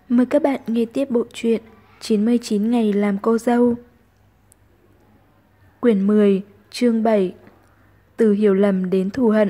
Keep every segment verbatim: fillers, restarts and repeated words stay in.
Mời các bạn nghe tiếp bộ truyện chín mươi chín ngày làm cô dâu. Quyển mười, chương bảy. Từ hiểu lầm đến thù hận.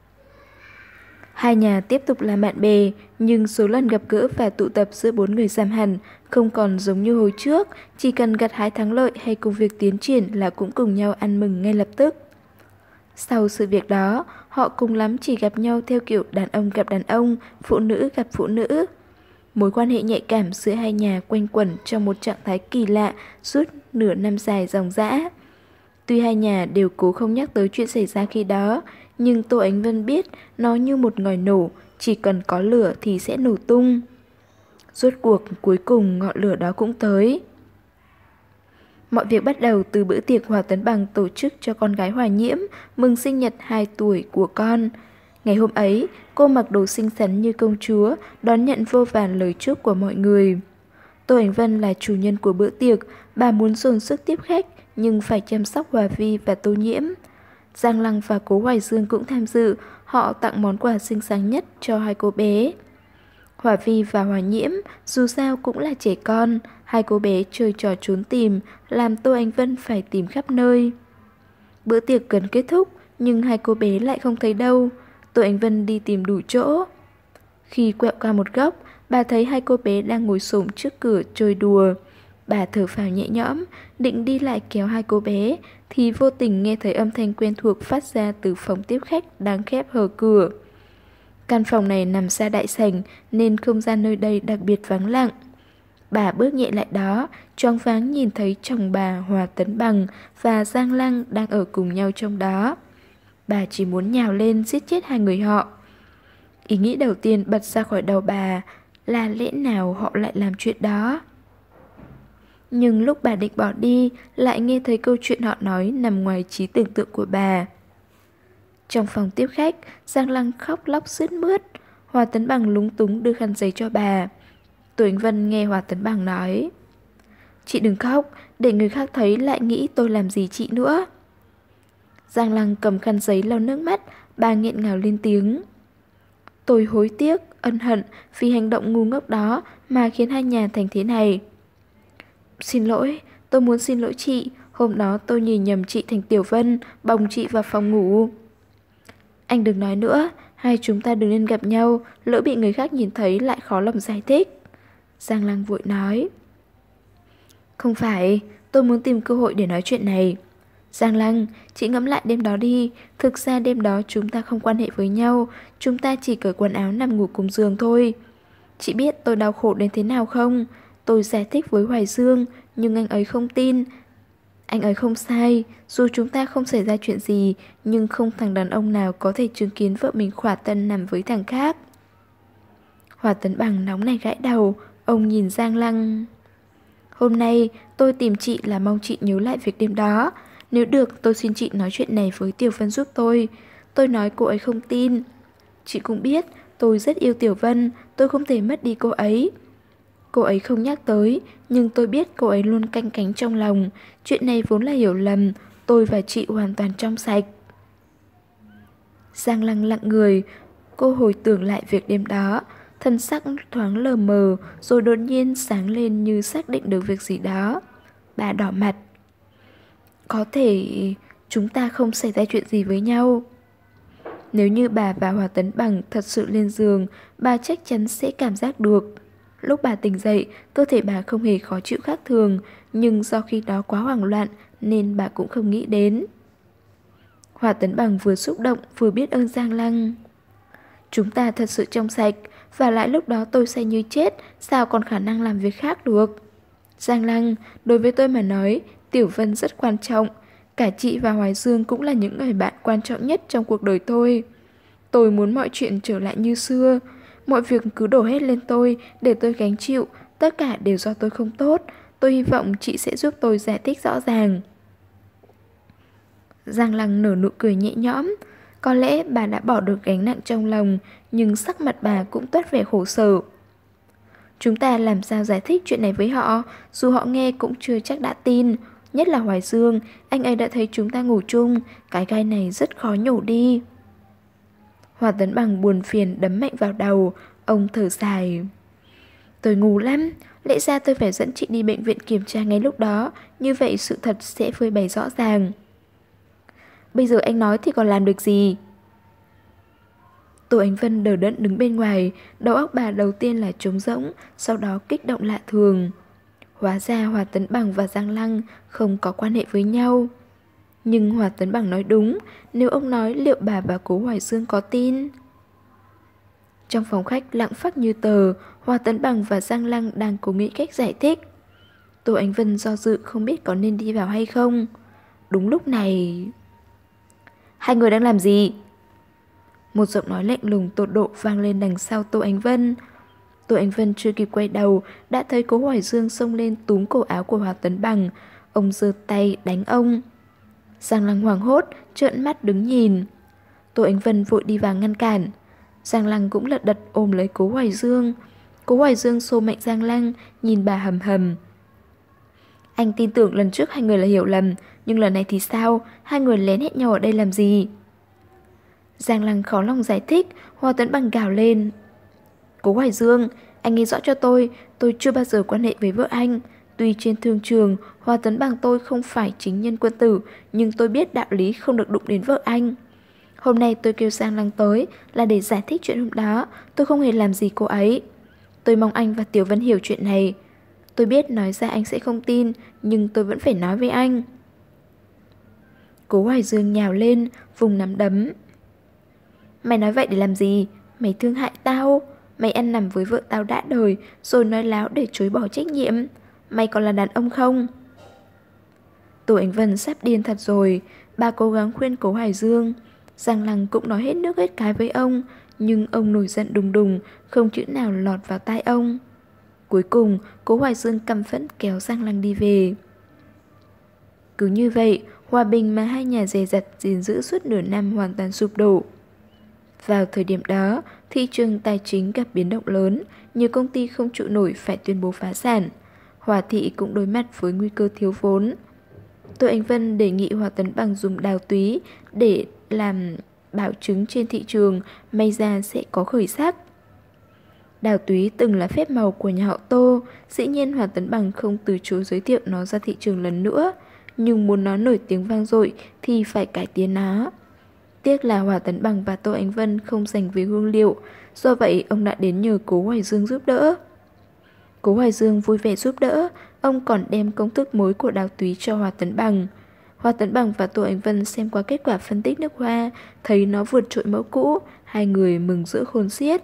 Hai nhà tiếp tục làm bạn bè, nhưng số lần gặp gỡ và tụ tập giữa bốn người giảm hẳn, không còn giống như hồi trước, chỉ cần gặt hái thắng lợi hay công việc tiến triển là cũng cùng nhau ăn mừng ngay lập tức. Sau sự việc đó, họ cùng lắm chỉ gặp nhau theo kiểu đàn ông gặp đàn ông, phụ nữ gặp phụ nữ. Mối quan hệ nhạy cảm giữa hai nhà quanh quẩn trong một trạng thái kỳ lạ suốt nửa năm dài dòng dã. Tuy hai nhà đều cố không nhắc tới chuyện xảy ra khi đó, nhưng Tô Ánh Vân biết nó như một ngòi nổ, chỉ cần có lửa thì sẽ nổ tung. Rốt cuộc cuối cùng ngọn lửa đó cũng tới. Mọi việc bắt đầu từ bữa tiệc Hòa Tấn Bằng tổ chức cho con gái Hòa Nhiễm mừng sinh nhật hai tuổi của con. Ngày hôm ấy, cô mặc đồ xinh xắn như công chúa, đón nhận vô vàn lời chúc của mọi người. Tô Ánh Vân là chủ nhân của bữa tiệc, bà muốn dồn sức tiếp khách nhưng phải chăm sóc Hòa Vi và Tô Nhiễm. Giang Lăng và Cố Hoài Dương cũng tham dự, họ tặng món quà xinh xắn nhất cho hai cô bé. Hòa Vi và Hòa Nhiễm dù sao cũng là trẻ con, hai cô bé chơi trò trốn tìm, làm Tô Ánh Vân phải tìm khắp nơi. Bữa tiệc gần kết thúc, nhưng hai cô bé lại không thấy đâu. Tô Ánh Vân đi tìm đủ chỗ. Khi quẹo qua một góc, bà thấy hai cô bé đang ngồi xổm trước cửa chơi đùa. Bà thở phào nhẹ nhõm, định đi lại kéo hai cô bé, thì vô tình nghe thấy âm thanh quen thuộc phát ra từ phòng tiếp khách đang khép hờ cửa. Căn phòng này nằm xa đại sảnh nên không gian nơi đây đặc biệt vắng lặng. Bà bước nhẹ lại đó, choáng váng nhìn thấy chồng bà Hòa Tấn Bằng và Giang Lăng đang ở cùng nhau trong đó. Bà chỉ muốn nhào lên giết chết hai người họ. Ý nghĩ đầu tiên bật ra khỏi đầu bà là lẽ nào họ lại làm chuyện đó. Nhưng lúc bà định bỏ đi, lại nghe thấy câu chuyện họ nói nằm ngoài trí tưởng tượng của bà. Trong phòng tiếp khách, Giang Lăng khóc lóc sướt mướt. Hòa Tấn Bằng lúng túng đưa khăn giấy cho bà. Tô Ánh Vân nghe Hòa Tấn Bằng nói: "Chị đừng khóc, để người khác thấy lại nghĩ tôi làm gì chị nữa." Giang Lăng cầm khăn giấy lau nước mắt, bà nghẹn ngào lên tiếng: "Tôi hối tiếc, ân hận vì hành động ngu ngốc đó mà khiến hai nhà thành thế này. Xin lỗi, tôi muốn xin lỗi chị, hôm đó tôi nhìn nhầm chị thành Tiểu Vân, bồng chị vào phòng ngủ." "Anh đừng nói nữa, hai chúng ta đừng nên gặp nhau, lỡ bị người khác nhìn thấy lại khó lòng giải thích." Giang Lăng vội nói. "Không phải, tôi muốn tìm cơ hội để nói chuyện này. Giang Lăng, chị ngẫm lại đêm đó đi, thực ra đêm đó chúng ta không quan hệ với nhau, chúng ta chỉ cởi quần áo nằm ngủ cùng giường thôi. Chị biết tôi đau khổ đến thế nào không? Tôi giải thích với Hoài Dương, nhưng anh ấy không tin. Anh ấy không sai, dù chúng ta không xảy ra chuyện gì, nhưng không thằng đàn ông nào có thể chứng kiến vợ mình khỏa thân nằm với thằng khác." Hòa Tấn Bằng nóng này gãi đầu, ông nhìn Giang Lăng. "Hôm nay tôi tìm chị là mong chị nhớ lại việc đêm đó. Nếu được tôi xin chị nói chuyện này với Tiểu Vân giúp tôi. Tôi nói cô ấy không tin. Chị cũng biết tôi rất yêu Tiểu Vân, tôi không thể mất đi cô ấy. Cô ấy không nhắc tới, nhưng tôi biết cô ấy luôn canh cánh trong lòng. Chuyện này vốn là hiểu lầm, tôi và chị hoàn toàn trong sạch." Giang Lăng lặng người, cô hồi tưởng lại việc đêm đó, thân sắc thoáng lờ mờ, rồi đột nhiên sáng lên như xác định được việc gì đó. Bà đỏ mặt. "Có thể chúng ta không xảy ra chuyện gì với nhau." Nếu như bà và Hòa Tấn Bằng thật sự lên giường, bà chắc chắn sẽ cảm giác được. Lúc bà tỉnh dậy, cơ thể bà không hề khó chịu khác thường, nhưng do khi đó quá hoảng loạn nên bà cũng không nghĩ đến. Hòa Tấn Bằng vừa xúc động vừa biết ơn Giang Lăng. "Chúng ta thật sự trong sạch, và lại lúc đó tôi say như chết, sao còn khả năng làm việc khác được. Giang Lăng, đối với tôi mà nói, Tiểu Vân rất quan trọng. Cả chị và Hoài Dương cũng là những người bạn quan trọng nhất trong cuộc đời tôi. Tôi muốn mọi chuyện trở lại như xưa. Mọi việc cứ đổ hết lên tôi, để tôi gánh chịu. Tất cả đều do tôi không tốt. Tôi hy vọng chị sẽ giúp tôi giải thích rõ ràng." Giang Lăng nở nụ cười nhẹ nhõm. Có lẽ bà đã bỏ được gánh nặng trong lòng, nhưng sắc mặt bà cũng toát vẻ khổ sở. "Chúng ta làm sao giải thích chuyện này với họ, dù họ nghe cũng chưa chắc đã tin. Nhất là Hoài Dương, anh ấy đã thấy chúng ta ngủ chung, cái gai này rất khó nhổ đi." Hòa Tấn Bằng buồn phiền đấm mạnh vào đầu, ông thở dài. Tôi ngu lắm, lẽ ra tôi phải dẫn chị đi bệnh viện kiểm tra ngay lúc đó, như vậy sự thật sẽ phơi bày rõ ràng. Bây giờ anh nói thì còn làm được gì? Tô Ánh Vân đờ đẫn đứng bên ngoài, đầu óc bà đầu tiên là trống rỗng, sau đó kích động lạ thường. Hóa ra Hòa Tấn Bằng và Giang Lăng không có quan hệ với nhau. Nhưng Hòa Tấn Bằng nói đúng, nếu ông nói liệu bà và Cố Hoài Dương có tin? Trong phòng khách lặng phắc như tờ, Hòa Tấn Bằng và Giang Lăng đang cố nghĩ cách giải thích. Tô Ánh Vân do dự không biết có nên đi vào hay không. Đúng lúc này... Hai người đang làm gì? Một giọng nói lạnh lùng tột độ vang lên đằng sau Tô Ánh Vân. Tô Ánh Vân chưa kịp quay đầu, đã thấy Cố Hoài Dương xông lên túm cổ áo của Hòa Tấn Bằng. Ông giơ tay đánh ông. Giang Lăng hoảng hốt, trợn mắt đứng nhìn. Tô Ánh Vân vội đi vào ngăn cản. Giang Lăng cũng lật đật ôm lấy Cố Hoài Dương. Cố Hoài Dương xô mạnh Giang Lăng, nhìn bà hầm hầm. Anh tin tưởng lần trước hai người là hiểu lầm, nhưng lần này thì sao? Hai người lén hẹn nhau ở đây làm gì? Giang Lăng khó lòng giải thích, Hòa Tấn Bằng gào lên. Cố Hoài Dương, anh nghe rõ cho tôi, tôi chưa bao giờ quan hệ với vợ anh. Tuy trên thương trường, Hòa Tấn Bằng tôi không phải chính nhân quân tử, nhưng tôi biết đạo lý không được đụng đến vợ anh. Hôm nay tôi kêu Giang Lăng tới là để giải thích chuyện hôm đó, tôi không hề làm gì cô ấy. Tôi mong anh và Tiểu Vân hiểu chuyện này. Tôi biết nói ra anh sẽ không tin, nhưng tôi vẫn phải nói với anh. Cố Hoài Dương nhào lên, vùng nắm đấm. Mày nói vậy để làm gì? Mày thương hại tao. Mày ăn nằm với vợ tao đã đời, rồi nói láo để chối bỏ trách nhiệm. Mày còn là đàn ông không? Tô Ánh Vân sắp điên thật rồi. Bà cố gắng khuyên Cố Hoài Dương. Giang Lăng cũng nói hết nước hết cái với ông, nhưng ông nổi giận đùng đùng, không chữ nào lọt vào tai ông. Cuối cùng, Cố Hoài Dương căm phẫn kéo Giang Lăng đi về. Cứ như vậy, hòa bình mà hai nhà dè dặt gìn giữ suốt nửa năm hoàn toàn sụp đổ. Vào thời điểm đó, thị trường tài chính gặp biến động lớn, nhiều công ty không trụ nổi phải tuyên bố phá sản. Hòa thị cũng đối mặt với nguy cơ thiếu vốn. Tô Ánh Vân đề nghị Hòa Tấn Bằng dùng đào túy để làm bảo chứng trên thị trường, may ra sẽ có khởi sắc. Đào túy từng là phép màu của nhà họ Tô, dĩ nhiên Hòa Tấn Bằng không từ chối giới thiệu nó ra thị trường lần nữa, nhưng muốn nó nổi tiếng vang dội thì phải cải tiến nó. Tiếc là Hòa Tấn Bằng và Tô Ánh Vân không dành về hương liệu, do vậy ông đã đến nhờ Cố Hoài Dương giúp đỡ. Cố Hoài Dương vui vẻ giúp đỡ, ông còn đem công thức mới của đào túy cho Hòa Tấn Bằng. Hòa Tấn Bằng và Tô Ánh Vân xem qua kết quả phân tích nước hoa, thấy nó vượt trội mẫu cũ, hai người mừng rỡ khôn xiết.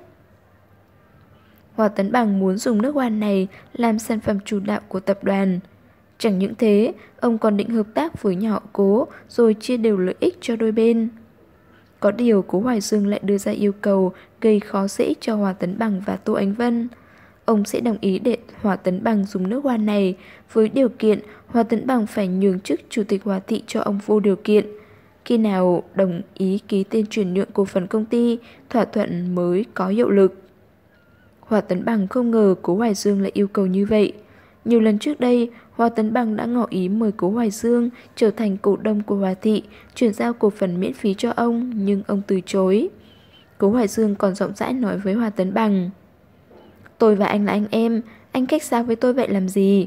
Hòa Tấn Bằng muốn dùng nước hoa này làm sản phẩm chủ đạo của tập đoàn. Chẳng những thế, ông còn định hợp tác với nhà họ Cố rồi chia đều lợi ích cho đôi bên. Có điều Cố Hoài Dương lại đưa ra yêu cầu gây khó dễ cho Hòa Tấn Bằng và Tô Ánh Vân. Ông sẽ đồng ý để Hòa Tấn Bằng dùng nước hoa này với điều kiện Hòa Tấn Bằng phải nhường chức chủ tịch Hòa thị cho ông vô điều kiện. Khi nào đồng ý ký tên chuyển nhượng cổ phần công ty, thỏa thuận mới có hiệu lực. Hòa Tấn Bằng không ngờ Cố Hoài Dương lại yêu cầu như vậy. Nhiều lần trước đây, Hòa Tấn Bằng đã ngỏ ý mời Cố Hoài Dương trở thành cổ đông của Hòa thị, chuyển giao cổ phần miễn phí cho ông, nhưng ông từ chối. Cố Hoài Dương còn rộng rãi nói với Hòa Tấn Bằng. Tôi và anh là anh em, anh cách xa với tôi vậy làm gì?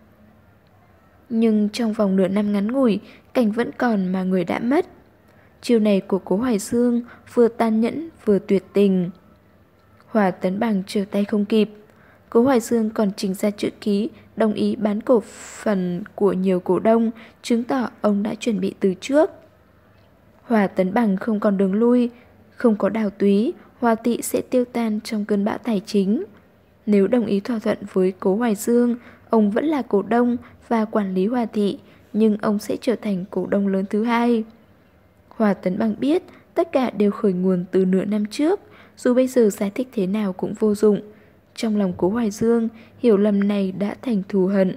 Nhưng trong vòng nửa năm ngắn ngủi, cảnh vẫn còn mà người đã mất. Chiều này của Cố Hoài Dương vừa tàn nhẫn vừa tuyệt tình. Hòa Tấn Bằng trở tay không kịp. Cố Hoài Dương còn trình ra chữ ký đồng ý bán cổ phần của nhiều cổ đông, chứng tỏ ông đã chuẩn bị từ trước. Hòa Tấn Bằng không còn đường lui, không có đào túy, Hòa thị sẽ tiêu tan trong cơn bão tài chính. Nếu đồng ý thỏa thuận với Cố Hoài Dương, ông vẫn là cổ đông và quản lý Hòa thị, nhưng ông sẽ trở thành cổ đông lớn thứ hai. Hòa Tấn Bằng biết tất cả đều khởi nguồn từ nửa năm trước, dù bây giờ giải thích thế nào cũng vô dụng. Trong lòng Cố Hoài Dương, hiểu lầm này đã thành thù hận.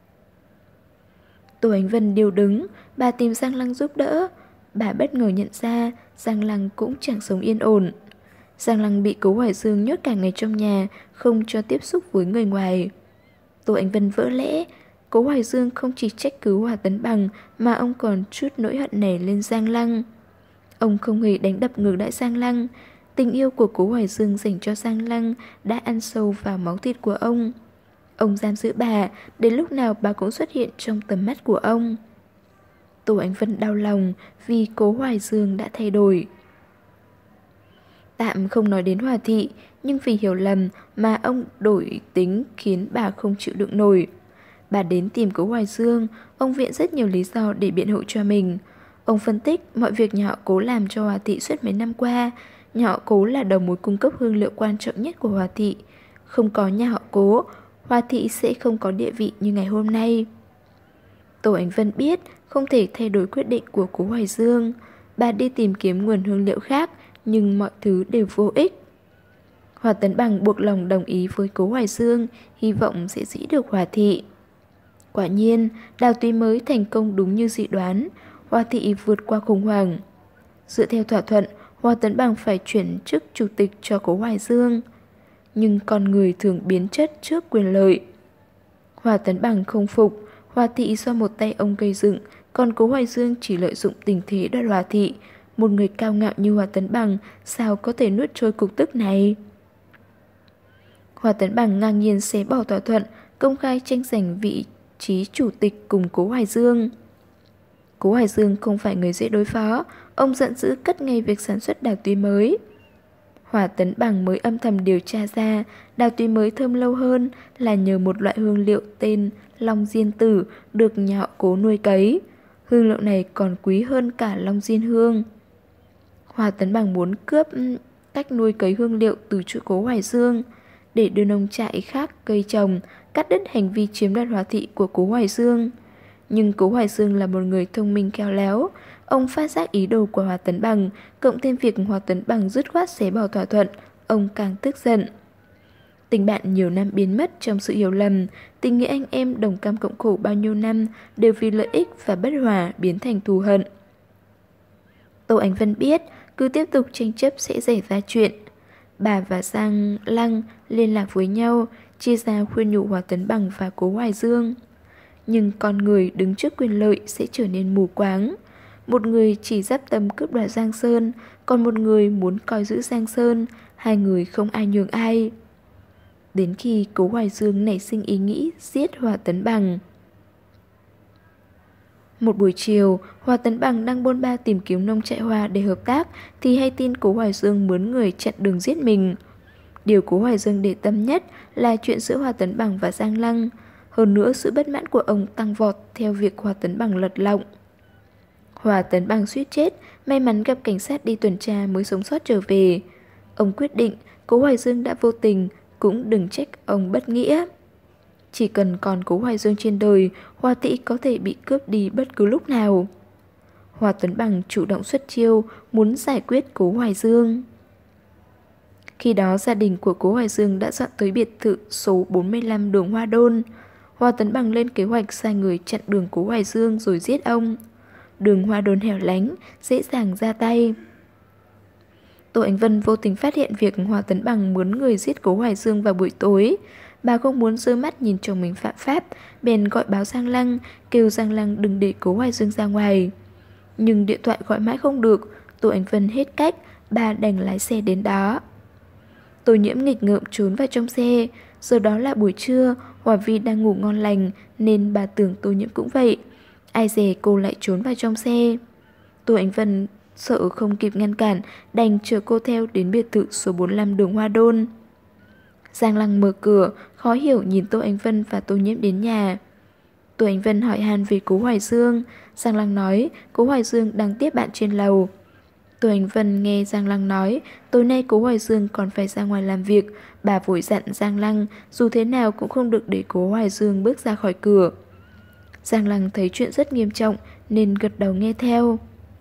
Tô Ánh Vân điều đứng, bà tìm Giang Lăng giúp đỡ. Bà bất ngờ nhận ra Giang Lăng cũng chẳng sống yên ổn. Giang Lăng bị Cố Hoài Dương nhốt cả ngày trong nhà, không cho tiếp xúc với người ngoài. Tô Ánh Vân vỡ lẽ. Cố Hoài Dương không chỉ trách cứ Hòa Tấn Bằng mà ông còn chút nỗi hận này lên Giang Lăng. Ông không hề đánh đập ngược lại Giang Lăng. Tình yêu của Cố Hoài Dương dành cho Giang Lăng đã ăn sâu vào máu thịt của ông. Ông giam giữ bà, đến lúc nào bà cũng xuất hiện trong tầm mắt của ông. Tô Ánh Vân đau lòng vì Cố Hoài Dương đã thay đổi. Tạm không nói đến Hòa Thị, nhưng vì hiểu lầm mà ông đổi tính khiến bà không chịu đựng nổi. Bà đến tìm Cố Hoài Dương, ông viện rất nhiều lý do để biện hộ cho mình. Ông phân tích mọi việc nhà họ Cố làm cho Hòa Thị suốt mấy năm qua. Nhà họ Cố là đầu mối cung cấp hương liệu quan trọng nhất của Hòa Thị. Không có nhà họ Cố, Hòa Thị sẽ không có địa vị như ngày hôm nay. Tô Ánh Vân biết không thể thay đổi quyết định của Cố Hoài Dương. Bà đi tìm kiếm nguồn hương liệu khác, nhưng mọi thứ đều vô ích. Hòa Tấn Bằng buộc lòng đồng ý với Cố Hoài Dương, hy vọng sẽ giữ được Hòa Thị. Quả nhiên, Đào Túy mới thành công đúng như dự đoán, Hòa Thị vượt qua khủng hoảng. Dựa theo thỏa thuận, Hòa Tấn Bằng phải chuyển chức chủ tịch cho Cố Hoài Dương. Nhưng con người thường biến chất trước quyền lợi. Hòa Tấn Bằng không phục, Hòa Thị do một tay ông gây dựng, còn Cố Hoài Dương chỉ lợi dụng tình thế đoạt Hòa Thị. Một người cao ngạo như Hòa Tấn Bằng sao có thể nuốt trôi cục tức này? Hòa Tấn Bằng ngang nhiên xé bỏ thỏa thuận, công khai tranh giành vị trí chủ tịch cùng Cố Hoài Dương. Cố Hoài Dương không phải người dễ đối phó, ông giận dữ cất ngay việc sản xuất đào túy mới. Hòa Tấn Bằng mới âm thầm điều tra ra, đào túy mới thơm lâu hơn là nhờ một loại hương liệu tên Long Diên Tử được nhà họ Cố nuôi cấy. Hương liệu này còn quý hơn cả Long Diên Hương. Hòa Tấn Bằng muốn cướp cách nuôi cấy hương liệu từ chỗ Cố Hoài Dương để đưa nông trại khác cây trồng, cắt đứt hành vi chiếm đoạt Hòa Thị của Cố Hoài Dương. Nhưng Cố Hoài Dương là một người thông minh khéo léo. Ông phát giác ý đồ của Hòa Tấn Bằng, cộng thêm việc Hòa Tấn Bằng dứt khoát xé bỏ thỏa thuận, ông càng tức giận. Tình bạn nhiều năm biến mất trong sự hiểu lầm, tình nghĩa anh em đồng cam cộng khổ bao nhiêu năm đều vì lợi ích và bất hòa biến thành thù hận. Tô Ánh Vân biết cứ tiếp tục tranh chấp sẽ xảy ra chuyện. Bà và Giang Lăng liên lạc với nhau, chia ra khuyên nhủ Hòa Tấn Bằng và Cố Hoài Dương. Nhưng con người đứng trước quyền lợi sẽ trở nên mù quáng. Một người chỉ dắp tâm cướp đoạt Giang Sơn, còn một người muốn coi giữ Giang Sơn, hai người không ai nhường ai. Đến khi Cố Hoài Dương nảy sinh ý nghĩ giết Hòa Tấn Bằng. Một buổi chiều, Hòa Tấn Bằng đang bôn ba tìm kiếm nông trại hoa để hợp tác thì hay tin Cố Hoài Dương mướn người chặn đường giết mình. Điều Cố Hoài Dương để tâm nhất là chuyện giữa Hòa Tấn Bằng và Giang Lăng. Hơn nữa sự bất mãn của ông tăng vọt theo việc Hòa Tấn Bằng lật lọng. Hòa Tấn Bằng suýt chết, may mắn gặp cảnh sát đi tuần tra mới sống sót trở về. Ông quyết định Cố Hoài Dương đã vô tình, cũng đừng trách ông bất nghĩa. Chỉ cần còn Cố Hoài Dương trên đời, Hòa Thị có thể bị cướp đi bất cứ lúc nào. Hòa Tấn Bằng chủ động xuất chiêu, muốn giải quyết Cố Hoài Dương. Khi đó gia đình của Cố Hoài Dương đã dọn tới biệt thự số bốn mươi lăm đường Hoa Đôn. Hòa Tấn Bằng lên kế hoạch sai người chặn đường Cố Hoài Dương rồi giết ông. Đường Hoa Đôn hẻo lánh, dễ dàng ra tay. Tô Ánh Vân vô tình phát hiện việc Hòa Tấn Bằng mướn người giết Cố Hoài Dương vào buổi tối. Bà không muốn rơi mắt nhìn chồng mình phạm pháp, bèn gọi báo Giang Lăng, kêu Giang Lăng đừng để Cố Hoài Dương ra ngoài. Nhưng điện thoại gọi mãi không được, Tô Ánh Vân hết cách, bà đành lái xe đến đó. Tô Nhiễm nghịch ngợm trốn vào trong xe. Giờ đó là buổi trưa, Hòa Vi đang ngủ ngon lành nên bà tưởng Tô Nhiễm cũng vậy. Ai dè cô lại trốn vào trong xe. Tô Ánh Vân sợ không kịp ngăn cản, đành chở cô theo đến biệt thự số bốn mươi lăm đường Hoa Đôn. Giang Lăng mở cửa, khó hiểu nhìn Tô Ánh Vân và Tô Nhiễm đến nhà. Tô Ánh Vân hỏi han về Cố Hoài Dương. Giang Lăng nói Cố Hoài Dương đang tiếp bạn trên lầu. Tô Ánh Vân nghe Giang Lăng nói tối nay Cố Hoài Dương còn phải ra ngoài làm việc. Bà vội dặn Giang Lăng dù thế nào cũng không được để Cố Hoài Dương bước ra khỏi cửa. Giang Lăng thấy chuyện rất nghiêm trọng nên gật đầu nghe theo.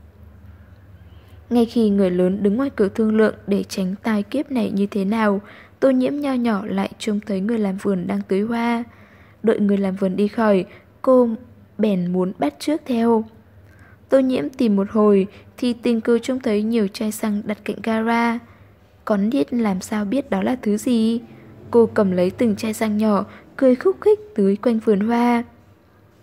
Ngay khi người lớn đứng ngoài cửa thương lượng để tránh tai kiếp này như thế nào, Tô Nhiễm nho nhỏ lại trông thấy người làm vườn đang tưới hoa. Đợi người làm vườn đi khỏi, cô bèn muốn bắt chước theo. Tô Nhiễm tìm một hồi thì tình cờ trông thấy nhiều chai xăng đặt cạnh gara. Con nít làm sao biết đó là thứ gì? Cô cầm lấy từng chai xăng nhỏ, cười khúc khích tưới quanh vườn hoa.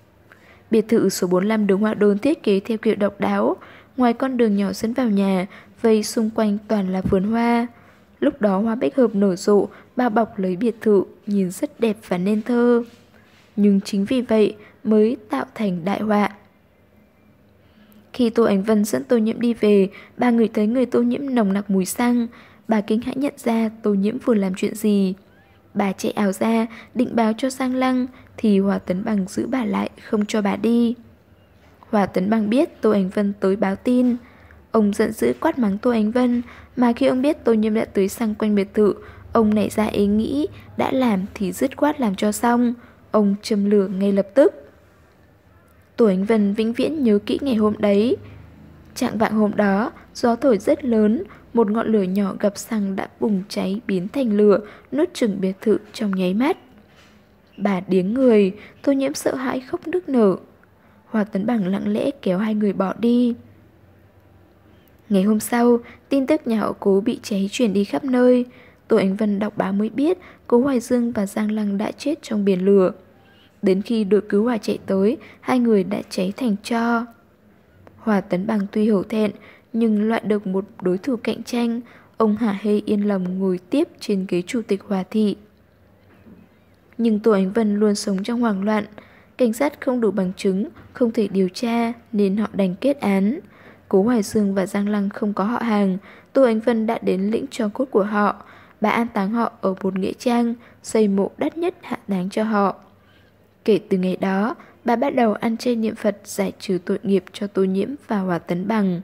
Biệt thự số bốn mươi lăm đường Hoa Đôn thiết kế theo kiểu độc đáo. Ngoài con đường nhỏ dẫn vào nhà, vây xung quanh toàn là vườn hoa. Lúc đó hoa bách hợp nở rộ, bao bọc lấy biệt thự, nhìn rất đẹp và nên thơ. Nhưng chính vì vậy mới tạo thành đại họa. Khi Tô Ánh Vân dẫn Tô Nhiễm đi về, bà ngửi thấy người Tô Nhiễm nồng nặc mùi xăng. Bà kinh hãi nhận ra Tô Nhiễm vừa làm chuyện gì. Bà chạy ảo ra, định báo cho Giang Lăng, thì Hòa Tấn Bằng giữ bà lại, không cho bà đi. Hòa Tấn Bằng biết Tô Ánh Vân tới báo tin. Ông giận dữ quát mắng Tô Ánh Vân, mà khi ông biết Tô Nhiễm đã tới xăng quanh biệt thự, ông nảy ra ý nghĩ, đã làm thì dứt khoát làm cho xong. Ông châm lửa ngay lập tức. Tô Ánh Vân vĩnh viễn nhớ kỹ ngày hôm đấy. Trạng vạng hôm đó, gió thổi rất lớn, một ngọn lửa nhỏ gặp xăng đã bùng cháy biến thành lửa, nuốt chửng biệt thự trong nháy mắt. Bà điếng người, Tô Nhiễm sợ hãi khóc nức nở. Hòa Tấn Bằng lặng lẽ kéo hai người bỏ đi. Ngày hôm sau, tin tức nhà họ Cố bị cháy truyền đi khắp nơi. Tô Ánh Vân đọc báo mới biết Cố Hoài Dương và Giang Lăng đã chết trong biển lửa. Đến khi đội cứu hỏa chạy tới, hai người đã cháy thành tro. Hòa Tấn Bằng tuy hổ thẹn, nhưng loại được một đối thủ cạnh tranh, ông hả hê yên lòng ngồi tiếp trên ghế chủ tịch Hòa thị. Nhưng Tô Ánh Vân luôn sống trong hoảng loạn. Cảnh sát không đủ bằng chứng, không thể điều tra, nên họ đành kết án. Cố Hoài Dương và Giang Lăng không có họ hàng, Tô Ánh Vân đã đến lĩnh tro cốt của họ. Bà an táng họ ở một nghĩa trang, xây mộ đắt nhất hạ táng cho họ. Kể từ ngày đó, bà bắt đầu ăn chay niệm Phật giải trừ tội nghiệp cho Tô Nhiễm và Hòa Tấn Bằng.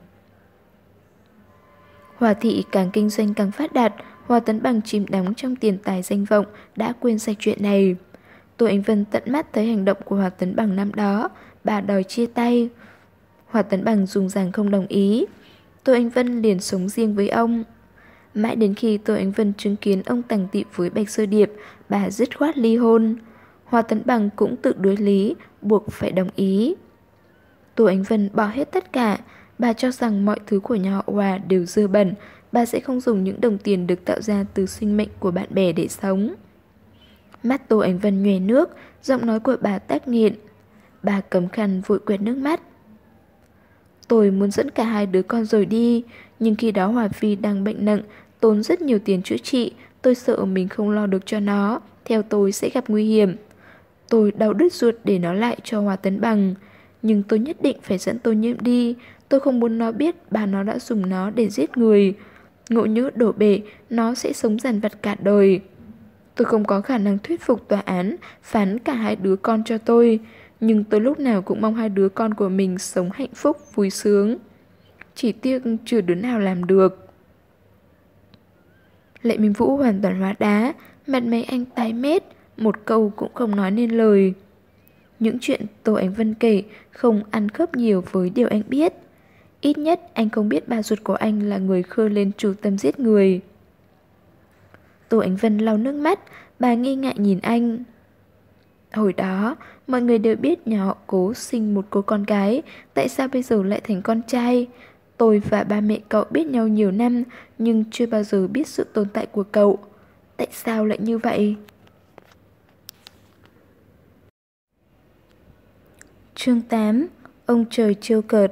Hòa thị càng kinh doanh càng phát đạt, Hòa Tấn Bằng chìm đắm trong tiền tài danh vọng, đã quên sạch chuyện này. Tô Ánh Vân tận mắt thấy hành động của Hòa Tấn Bằng năm đó, bà đòi chia tay. Hòa Tấn Bằng dùng rằng không đồng ý. Tô Ánh Vân liền sống riêng với ông. Mãi đến khi Tô Ánh Vân chứng kiến ông tằng tị với Bạch Sơ Điệp, bà dứt khoát ly hôn. Hòa Tấn Bằng cũng tự đối lý, buộc phải đồng ý. Tô Ánh Vân bỏ hết tất cả. Bà cho rằng mọi thứ của nhà họ Hòa đều dơ bẩn. Bà sẽ không dùng những đồng tiền được tạo ra từ sinh mệnh của bạn bè để sống. Mắt Tô Ánh Vân nhoè nước, giọng nói của bà tắc nghẹn. Bà cầm khăn vội quẹt nước mắt. Tôi muốn dẫn cả hai đứa con rồi đi, nhưng khi đó Hòa Phi đang bệnh nặng, tốn rất nhiều tiền chữa trị. Tôi sợ mình không lo được cho nó, theo tôi sẽ gặp nguy hiểm. Tôi đau đứt ruột để nó lại cho Hòa Tấn Bằng. Nhưng tôi nhất định phải dẫn Tô Nhiễm đi. Tôi không muốn nó biết bà nó đã dùng nó để giết người. Ngộ nhỡ đổ bể, nó sẽ sống dằn vặt cả đời. Tôi không có khả năng thuyết phục tòa án phán cả hai đứa con cho tôi, nhưng tôi lúc nào cũng mong hai đứa con của mình sống hạnh phúc, vui sướng. Chỉ tiếc chưa đứa nào làm được. Lệ Minh Vũ hoàn toàn hóa đá, mặt mày anh tái mét, một câu cũng không nói nên lời. Những chuyện Tô Ánh Vân kể không ăn khớp nhiều với điều anh biết. Ít nhất anh không biết bà ruột của anh là người khơi lên chủ tâm giết người. Tô Ánh Vân lau nước mắt, bà nghi ngại nhìn anh. Hồi đó, mọi người đều biết nhà họ Cố sinh một cô con gái, tại sao bây giờ lại thành con trai? Tôi và ba mẹ cậu biết nhau nhiều năm, nhưng chưa bao giờ biết sự tồn tại của cậu. Tại sao lại như vậy? Chương tám. Ông trời trêu cợt.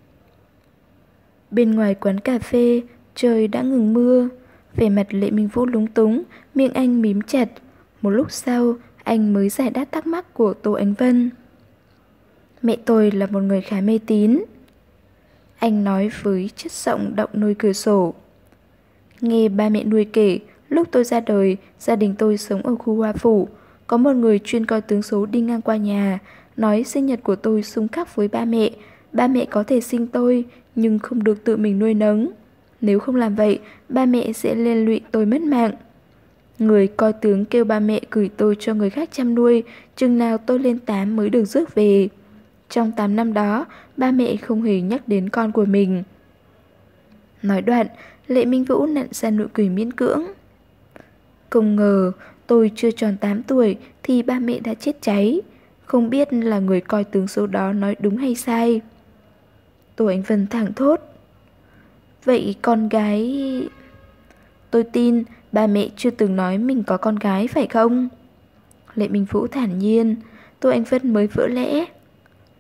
Bên ngoài quán cà phê, trời đã ngừng mưa. Vẻ mặt Lệ Minh Vũ lúng túng, miệng anh mím chặt. Một lúc sau, anh mới giải đáp thắc mắc của Tô Ánh Vân. Mẹ tôi là một người khá mê tín. Anh nói với chất giọng động nơi cửa sổ. Nghe ba mẹ nuôi kể, lúc tôi ra đời, gia đình tôi sống ở khu Hoa Phủ. Có một người chuyên coi tướng số đi ngang qua nhà, nói sinh nhật của tôi xung khắc với ba mẹ. Ba mẹ có thể sinh tôi, nhưng không được tự mình nuôi nấng. Nếu không làm vậy, ba mẹ sẽ liên lụy tôi mất mạng. Người coi tướng kêu ba mẹ gửi tôi cho người khác chăm nuôi, chừng nào tôi lên tám mới được rước về. Trong tám năm đó, ba mẹ không hề nhắc đến con của mình. Nói đoạn, Lệ Minh Vũ nặn ra nụ cười miễn cưỡng. Không ngờ, tôi chưa tròn tám tuổi thì ba mẹ đã chết cháy. Không biết là người coi tướng số đó nói đúng hay sai. Tô Ánh Vân thẳng thốt. Vậy con gái... Tôi tin ba mẹ chưa từng nói mình có con gái phải không? Lệ Minh Vũ thản nhiên. Tô Ánh Vân mới vỡ lẽ.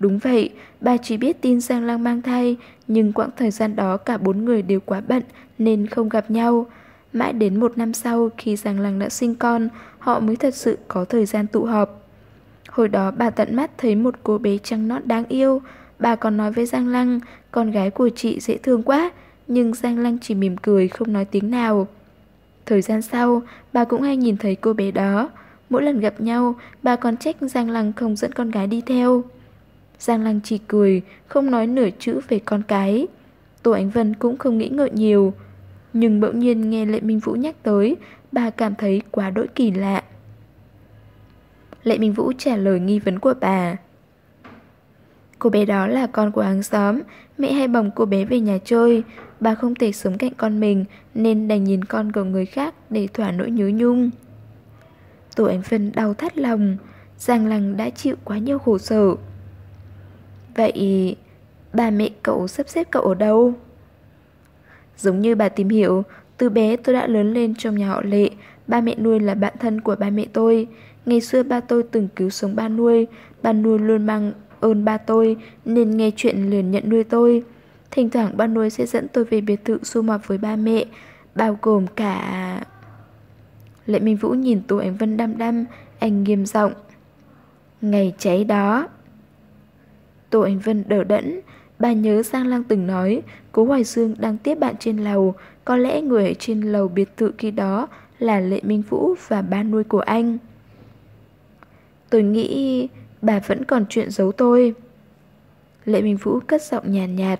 Đúng vậy, bà chỉ biết tin Giang Lăng mang thai, nhưng quãng thời gian đó cả bốn người đều quá bận nên không gặp nhau. Mãi đến một năm sau khi Giang Lăng đã sinh con, họ mới thật sự có thời gian tụ họp. Hồi đó bà tận mắt thấy một cô bé trắng nõn đáng yêu. Bà còn nói với Giang Lăng, con gái của chị dễ thương quá, nhưng Giang Lăng chỉ mỉm cười không nói tiếng nào. Thời gian sau, bà cũng hay nhìn thấy cô bé đó. Mỗi lần gặp nhau, bà còn trách Giang Lăng không dẫn con gái đi theo. Giang Lăng chỉ cười, không nói nửa chữ về con cái. Tô Ánh Vân cũng không nghĩ ngợi nhiều. Nhưng bỗng nhiên nghe Lệ Minh Vũ nhắc tới, bà cảm thấy quá đỗi kỳ lạ. Lệ Minh Vũ trả lời nghi vấn của bà. Cô bé đó là con của hàng xóm, mẹ hay bồng cô bé về nhà chơi. Bà không thể sống cạnh con mình nên đành nhìn con của người khác để thỏa nỗi nhớ nhung. Tô Ánh Vân đau thắt lòng, Giang Lăng đã chịu quá nhiều khổ sở. Vậy ba mẹ cậu sắp xếp cậu ở đâu? Giống như bà tìm hiểu, từ bé tôi đã lớn lên trong nhà họ Lệ. Ba mẹ nuôi là bạn thân của ba mẹ tôi. Ngày xưa ba tôi từng cứu sống ba nuôi. Ba nuôi luôn mang ơn ba tôi nên nghe chuyện liền nhận nuôi tôi. Thỉnh thoảng ba nuôi sẽ dẫn tôi về biệt thự sum họp với ba mẹ, bao gồm cả... Lệ Minh Vũ nhìn Tô Ánh Vân đăm đăm, anh nghiêm giọng. Ngày cháy đó. Tô Ánh Vân đờ đẫn. Bà nhớ Giang Lăng từng nói Cố Hoài Dương đang tiếp bạn trên lầu. Có lẽ người ở trên lầu biệt thự khi đó là Lệ Minh Vũ và ba nuôi của anh. Tôi nghĩ bà vẫn còn chuyện giấu tôi. Lệ Minh Vũ cất giọng nhàn nhạt, nhạt.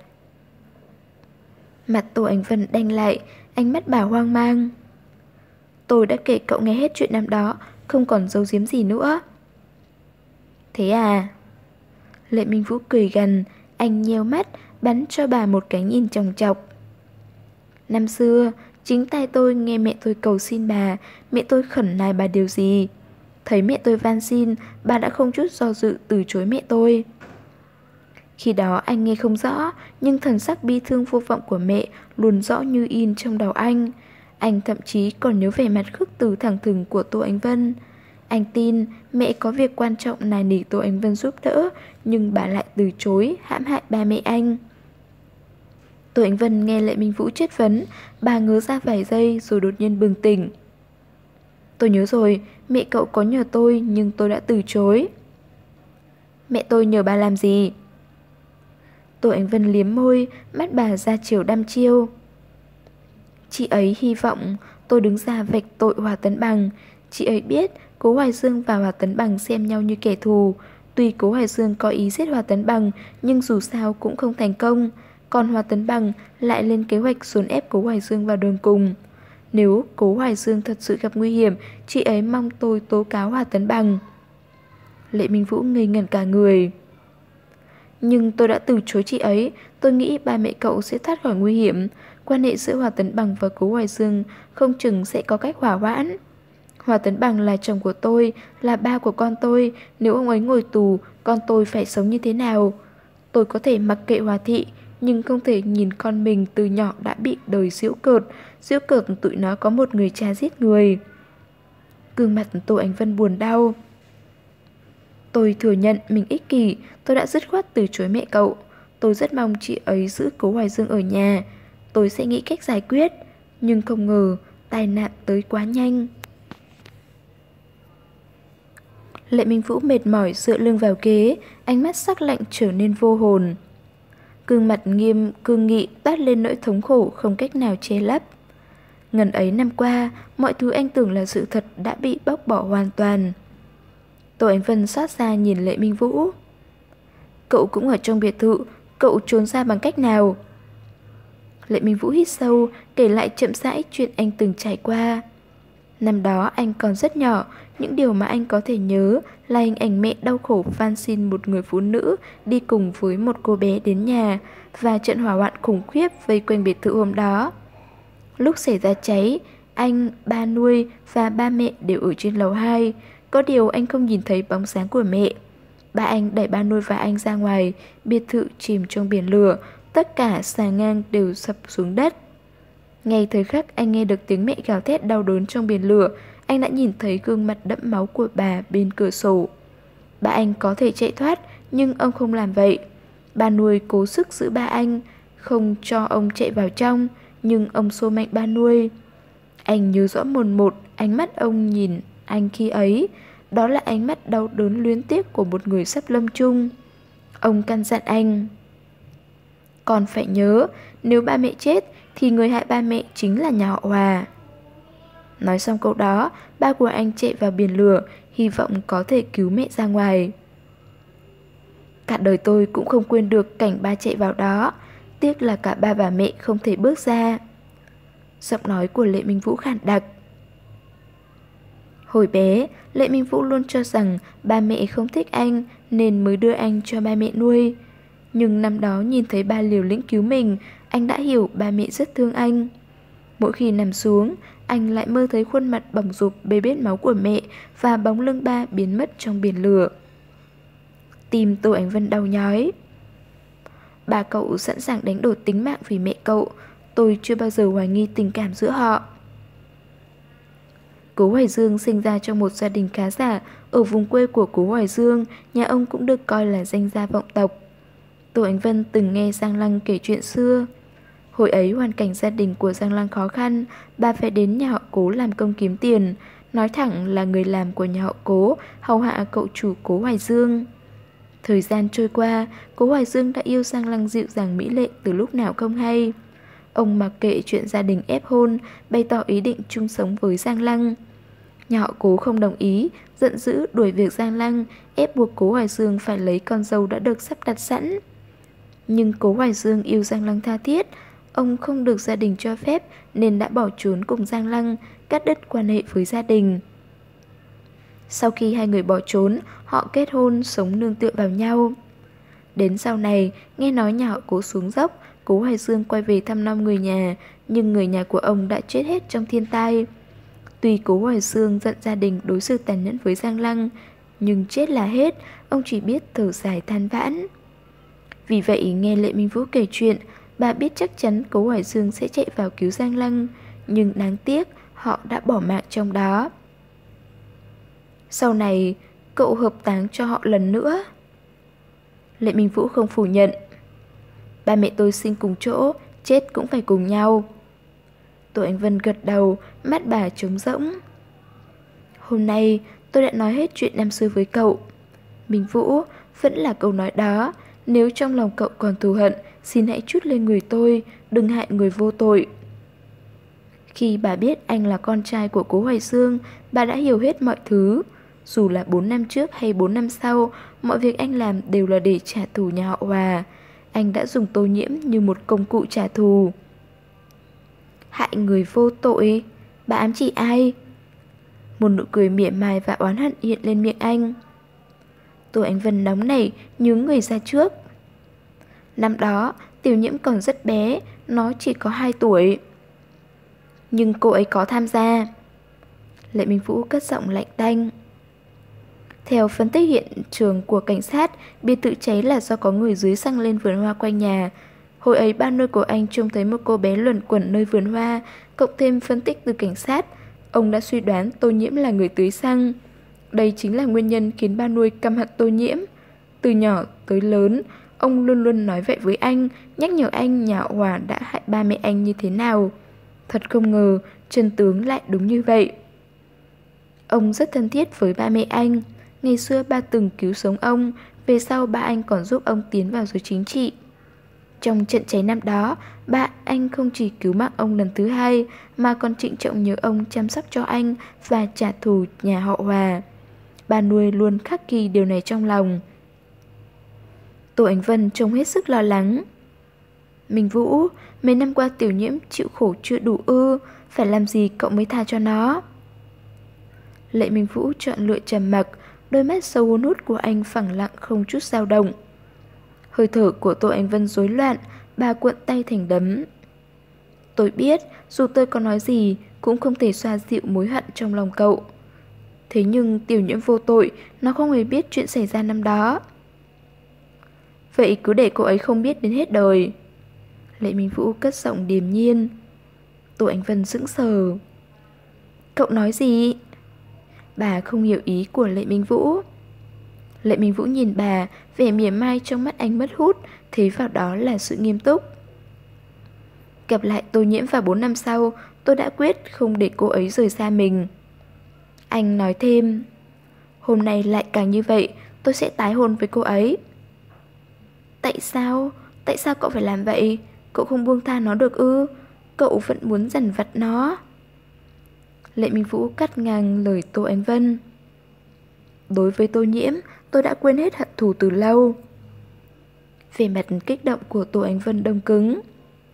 Mặt Tô Ánh Vân đanh lại, ánh mắt bà hoang mang. Tôi đã kể cậu nghe hết chuyện năm đó, không còn giấu giếm gì nữa. Thế à? Lệ Minh Vũ cười gằn, anh nheo mắt, bắn cho bà một cái nhìn chòng chọc. Năm xưa, chính tay tôi nghe mẹ tôi cầu xin bà, mẹ tôi khẩn nài bà điều gì. Thấy mẹ tôi van xin, bà đã không chút do dự từ chối mẹ tôi. Khi đó anh nghe không rõ, nhưng thần sắc bi thương vô vọng của mẹ luôn rõ như in trong đầu anh. Anh thậm chí còn nhớ vẻ mặt khước từ thẳng thừng của Tô Ánh Vân. Anh tin mẹ có việc quan trọng nài nỉ Tô Ánh Vân giúp đỡ, nhưng bà lại từ chối, hãm hại ba mẹ anh. Tô Ánh Vân nghe Lệ Minh Vũ chất vấn, bà ngớ ra vài giây rồi đột nhiên bừng tỉnh. Tôi nhớ rồi, mẹ cậu có nhờ tôi nhưng tôi đã từ chối. Mẹ tôi nhờ bà làm gì? Tô Ánh Vân liếm môi, mắt bà ra chiều đăm chiêu. Chị ấy hy vọng tôi đứng ra vạch tội Hòa Tấn Bằng. Chị ấy biết Cố Hoài Dương và Hòa Tấn Bằng xem nhau như kẻ thù. Tuy Cố Hoài Dương có ý giết Hòa Tấn Bằng, nhưng dù sao cũng không thành công. Còn Hòa Tấn Bằng lại lên kế hoạch dồn ép Cố Hoài Dương vào đường cùng. Nếu Cố Hoài Dương thật sự gặp nguy hiểm, chị ấy mong tôi tố cáo Hòa Tấn Bằng. Lệ Minh Vũ ngây ngẩn cả người. Nhưng tôi đã từ chối chị ấy. Tôi nghĩ ba mẹ cậu sẽ thoát khỏi nguy hiểm. Quan hệ giữa Hòa Tấn Bằng và Cố Hoài Dương không chừng sẽ có cách hòa hoãn. Hòa Tấn Bằng là chồng của tôi, là ba của con tôi. Nếu ông ấy ngồi tù, con tôi phải sống như thế nào? Tôi có thể mặc kệ Hòa Thị, nhưng không thể nhìn con mình từ nhỏ đã bị đời giễu cợt. Giễu cợt tụi nó có một người cha giết người. Gương mặt Tô Ánh Vân buồn đau. Tôi thừa nhận mình ích kỷ. Tôi đã dứt khoát từ chối mẹ cậu. Tôi rất mong chị ấy giữ Cố Hoài Dương ở nhà. Tôi sẽ nghĩ cách giải quyết. Nhưng không ngờ tai nạn tới quá nhanh. Lệ Minh Vũ mệt mỏi dựa lưng vào ghế, ánh mắt sắc lạnh trở nên vô hồn. Gương mặt nghiêm cương nghị toát lên nỗi thống khổ không cách nào che lấp. Ngần ấy năm qua, mọi thứ anh tưởng là sự thật đã bị bóc bỏ hoàn toàn. Tô Ánh Vân xót xa nhìn Lệ Minh Vũ. Cậu cũng ở trong biệt thự, cậu trốn ra bằng cách nào? Lệ Minh Vũ hít sâu, kể lại chậm rãi chuyện anh từng trải qua. Năm đó anh còn rất nhỏ, những điều mà anh có thể nhớ là hình ảnh mẹ đau khổ van xin một người phụ nữ đi cùng với một cô bé đến nhà và trận hỏa hoạn khủng khiếp vây quanh biệt thự hôm đó. Lúc xảy ra cháy, anh, ba nuôi và ba mẹ đều ở trên lầu hai. Có điều anh không nhìn thấy bóng dáng của mẹ. Ba anh đẩy ba nuôi và anh ra ngoài, biệt thự chìm trong biển lửa, tất cả xà ngang đều sập xuống đất. Ngay thời khắc anh nghe được tiếng mẹ gào thét đau đớn trong biển lửa, anh đã nhìn thấy gương mặt đẫm máu của bà bên cửa sổ. Ba anh có thể chạy thoát, nhưng ông không làm vậy. Ba nuôi cố sức giữ ba anh, không cho ông chạy vào trong, nhưng ông xô mạnh ba nuôi. Anh nhớ rõ mồn một ánh mắt ông nhìn anh khi ấy, đó là ánh mắt đau đớn luyến tiếc của một người sắp lâm chung. Ông căn dặn anh: "Con phải nhớ, nếu ba mẹ chết thì người hại ba mẹ chính là nhà họ Hòa." Nói xong câu đó, ba của anh chạy vào biển lửa, hy vọng có thể cứu mẹ ra ngoài. Cả đời tôi cũng không quên được cảnh ba chạy vào đó, tiếc là cả ba và mẹ không thể bước ra. Giọng nói của Lệ Minh Vũ khàn đặc. Hồi bé, Lệ Minh Vũ luôn cho rằng ba mẹ không thích anh nên mới đưa anh cho ba mẹ nuôi. Nhưng năm đó nhìn thấy ba liều lĩnh cứu mình, anh đã hiểu ba mẹ rất thương anh. Mỗi khi nằm xuống, anh lại mơ thấy khuôn mặt bỏng rộp bê bết máu của mẹ và bóng lưng ba biến mất trong biển lửa. Tim Tô Ánh Vân đau nhói. Ba cậu sẵn sàng đánh đổi tính mạng vì mẹ cậu, tôi chưa bao giờ hoài nghi tình cảm giữa họ. Cố Hoài Dương sinh ra trong một gia đình khá giả ở vùng quê của Cố Hoài Dương, nhà ông cũng được coi là danh gia vọng tộc. Tô Ánh Vân từng nghe Giang Lăng kể chuyện xưa. Hồi ấy hoàn cảnh gia đình của Giang Lăng khó khăn, bà phải đến nhà họ Cố làm công kiếm tiền, nói thẳng là người làm của nhà họ Cố hầu hạ cậu chủ Cố Hoài Dương. Thời gian trôi qua, Cố Hoài Dương đã yêu Giang Lăng dịu dàng mỹ lệ từ lúc nào không hay. Ông mặc kệ chuyện gia đình ép hôn, bày tỏ ý định chung sống với Giang Lăng. Nhà họ Cố không đồng ý, giận dữ đuổi việc Giang Lăng, ép buộc Cố Hoài Dương phải lấy con dâu đã được sắp đặt sẵn. Nhưng Cố Hoài Dương yêu Giang Lăng tha thiết, ông không được gia đình cho phép nên đã bỏ trốn cùng Giang Lăng, cắt đứt quan hệ với gia đình. Sau khi hai người bỏ trốn, họ kết hôn, sống nương tựa vào nhau. Đến sau này, nghe nói nhà họ Cố xuống dốc, Cố Hoài Dương quay về thăm nom người nhà, nhưng người nhà của ông đã chết hết trong thiên tai. Tuy Cố Hoài Dương giận gia đình đối xử tàn nhẫn với Giang Lăng, nhưng chết là hết, ông chỉ biết thở dài than vãn. Vì vậy nghe Lệ Minh Vũ kể chuyện, bà biết chắc chắn Cố Hoài Dương sẽ chạy vào cứu Giang Lăng, nhưng đáng tiếc họ đã bỏ mạng trong đó. Sau này, cậu hợp táng cho họ lần nữa. Lệ Minh Vũ không phủ nhận. Ba mẹ tôi sinh cùng chỗ, chết cũng phải cùng nhau. Tô Ánh Vân gật đầu, mắt bà trống rỗng. Hôm nay tôi đã nói hết chuyện năm xưa với cậu. Minh Vũ, vẫn là câu nói đó, nếu trong lòng cậu còn thù hận, xin hãy trút lên người tôi, đừng hại người vô tội. Khi bà biết anh là con trai của Cố Hoài Dương, bà đã hiểu hết mọi thứ. Dù là bốn năm trước hay bốn năm sau, mọi việc anh làm đều là để trả thù nhà họ Hòa. Anh đã dùng Tô Nhiễm như một công cụ trả thù. Hại người vô tội? Bà ám chỉ ai? Một nụ cười mỉa mai và oán hận hiện lên miệng anh. Tô Ánh Vân nóng nảy nhướng người ra trước. Năm đó Tiểu Nhiễm còn rất bé, nó chỉ có hai tuổi. Nhưng cô ấy có tham gia. Lệ Minh Vũ cất giọng lạnh tanh. Theo phân tích hiện trường của cảnh sát, biệt thự cháy là do có người dưới xăng lên vườn hoa quanh nhà. Hồi ấy ba nuôi của anh trông thấy một cô bé luẩn quẩn nơi vườn hoa, cộng thêm phân tích từ cảnh sát, ông đã suy đoán Tô Nhiễm là người tưới xăng. Đây chính là nguyên nhân khiến ba nuôi căm hận Tô Nhiễm. Từ nhỏ tới lớn, ông luôn luôn nói vậy với anh, nhắc nhở anh nhà họ Hòa đã hại ba mẹ anh như thế nào. Thật không ngờ, chân tướng lại đúng như vậy. Ông rất thân thiết với ba mẹ anh. Ngày xưa ba từng cứu sống ông, về sau ba anh còn giúp ông tiến vào giới chính trị. Trong trận cháy năm đó, ba anh không chỉ cứu mạng ông lần thứ hai, mà còn trịnh trọng nhớ ông chăm sóc cho anh và trả thù nhà họ Hòa. Ba nuôi luôn khắc ghi điều này trong lòng. Tô Ánh Vân trông hết sức lo lắng. Minh Vũ, mấy năm qua Tiểu Nhiễm chịu khổ chưa đủ ư, phải làm gì cậu mới tha cho nó? Lệ Minh Vũ chọn lựa trầm mặc, đôi mắt sâu hun hút của anh phẳng lặng không chút dao động. Hơi thở của Tô Ánh Vân rối loạn, bà cuộn tay thành đấm. Tôi biết, dù tôi có nói gì, cũng không thể xoa dịu mối hận trong lòng cậu. Thế nhưng Tiểu Nhiễm vô tội, nó không hề biết chuyện xảy ra năm đó. Vậy cứ để cô ấy không biết đến hết đời. Lệ Minh Vũ cất giọng điềm nhiên. Tô Ánh Vân sững sờ. Cậu nói gì? Bà không hiểu ý của Lệ Minh Vũ. Lệ Minh Vũ nhìn bà, vẻ mỉa mai trong mắt anh mất hút, thấy vào đó là sự nghiêm túc. Gặp lại Tô Nhiễm vào bốn năm sau, tôi đã quyết không để cô ấy rời xa mình. Anh nói thêm, hôm nay lại càng như vậy, tôi sẽ tái hôn với cô ấy. Tại sao? Tại sao cậu phải làm vậy? Cậu không buông tha nó được ư? Cậu vẫn muốn dằn vặt nó. Lệ Minh Vũ cắt ngang lời Tô Ánh Vân. Đối với Tô Nhiễm, tôi đã quên hết hận thù từ lâu. Vẻ mặt kích động của Tô Ánh Vân đông cứng.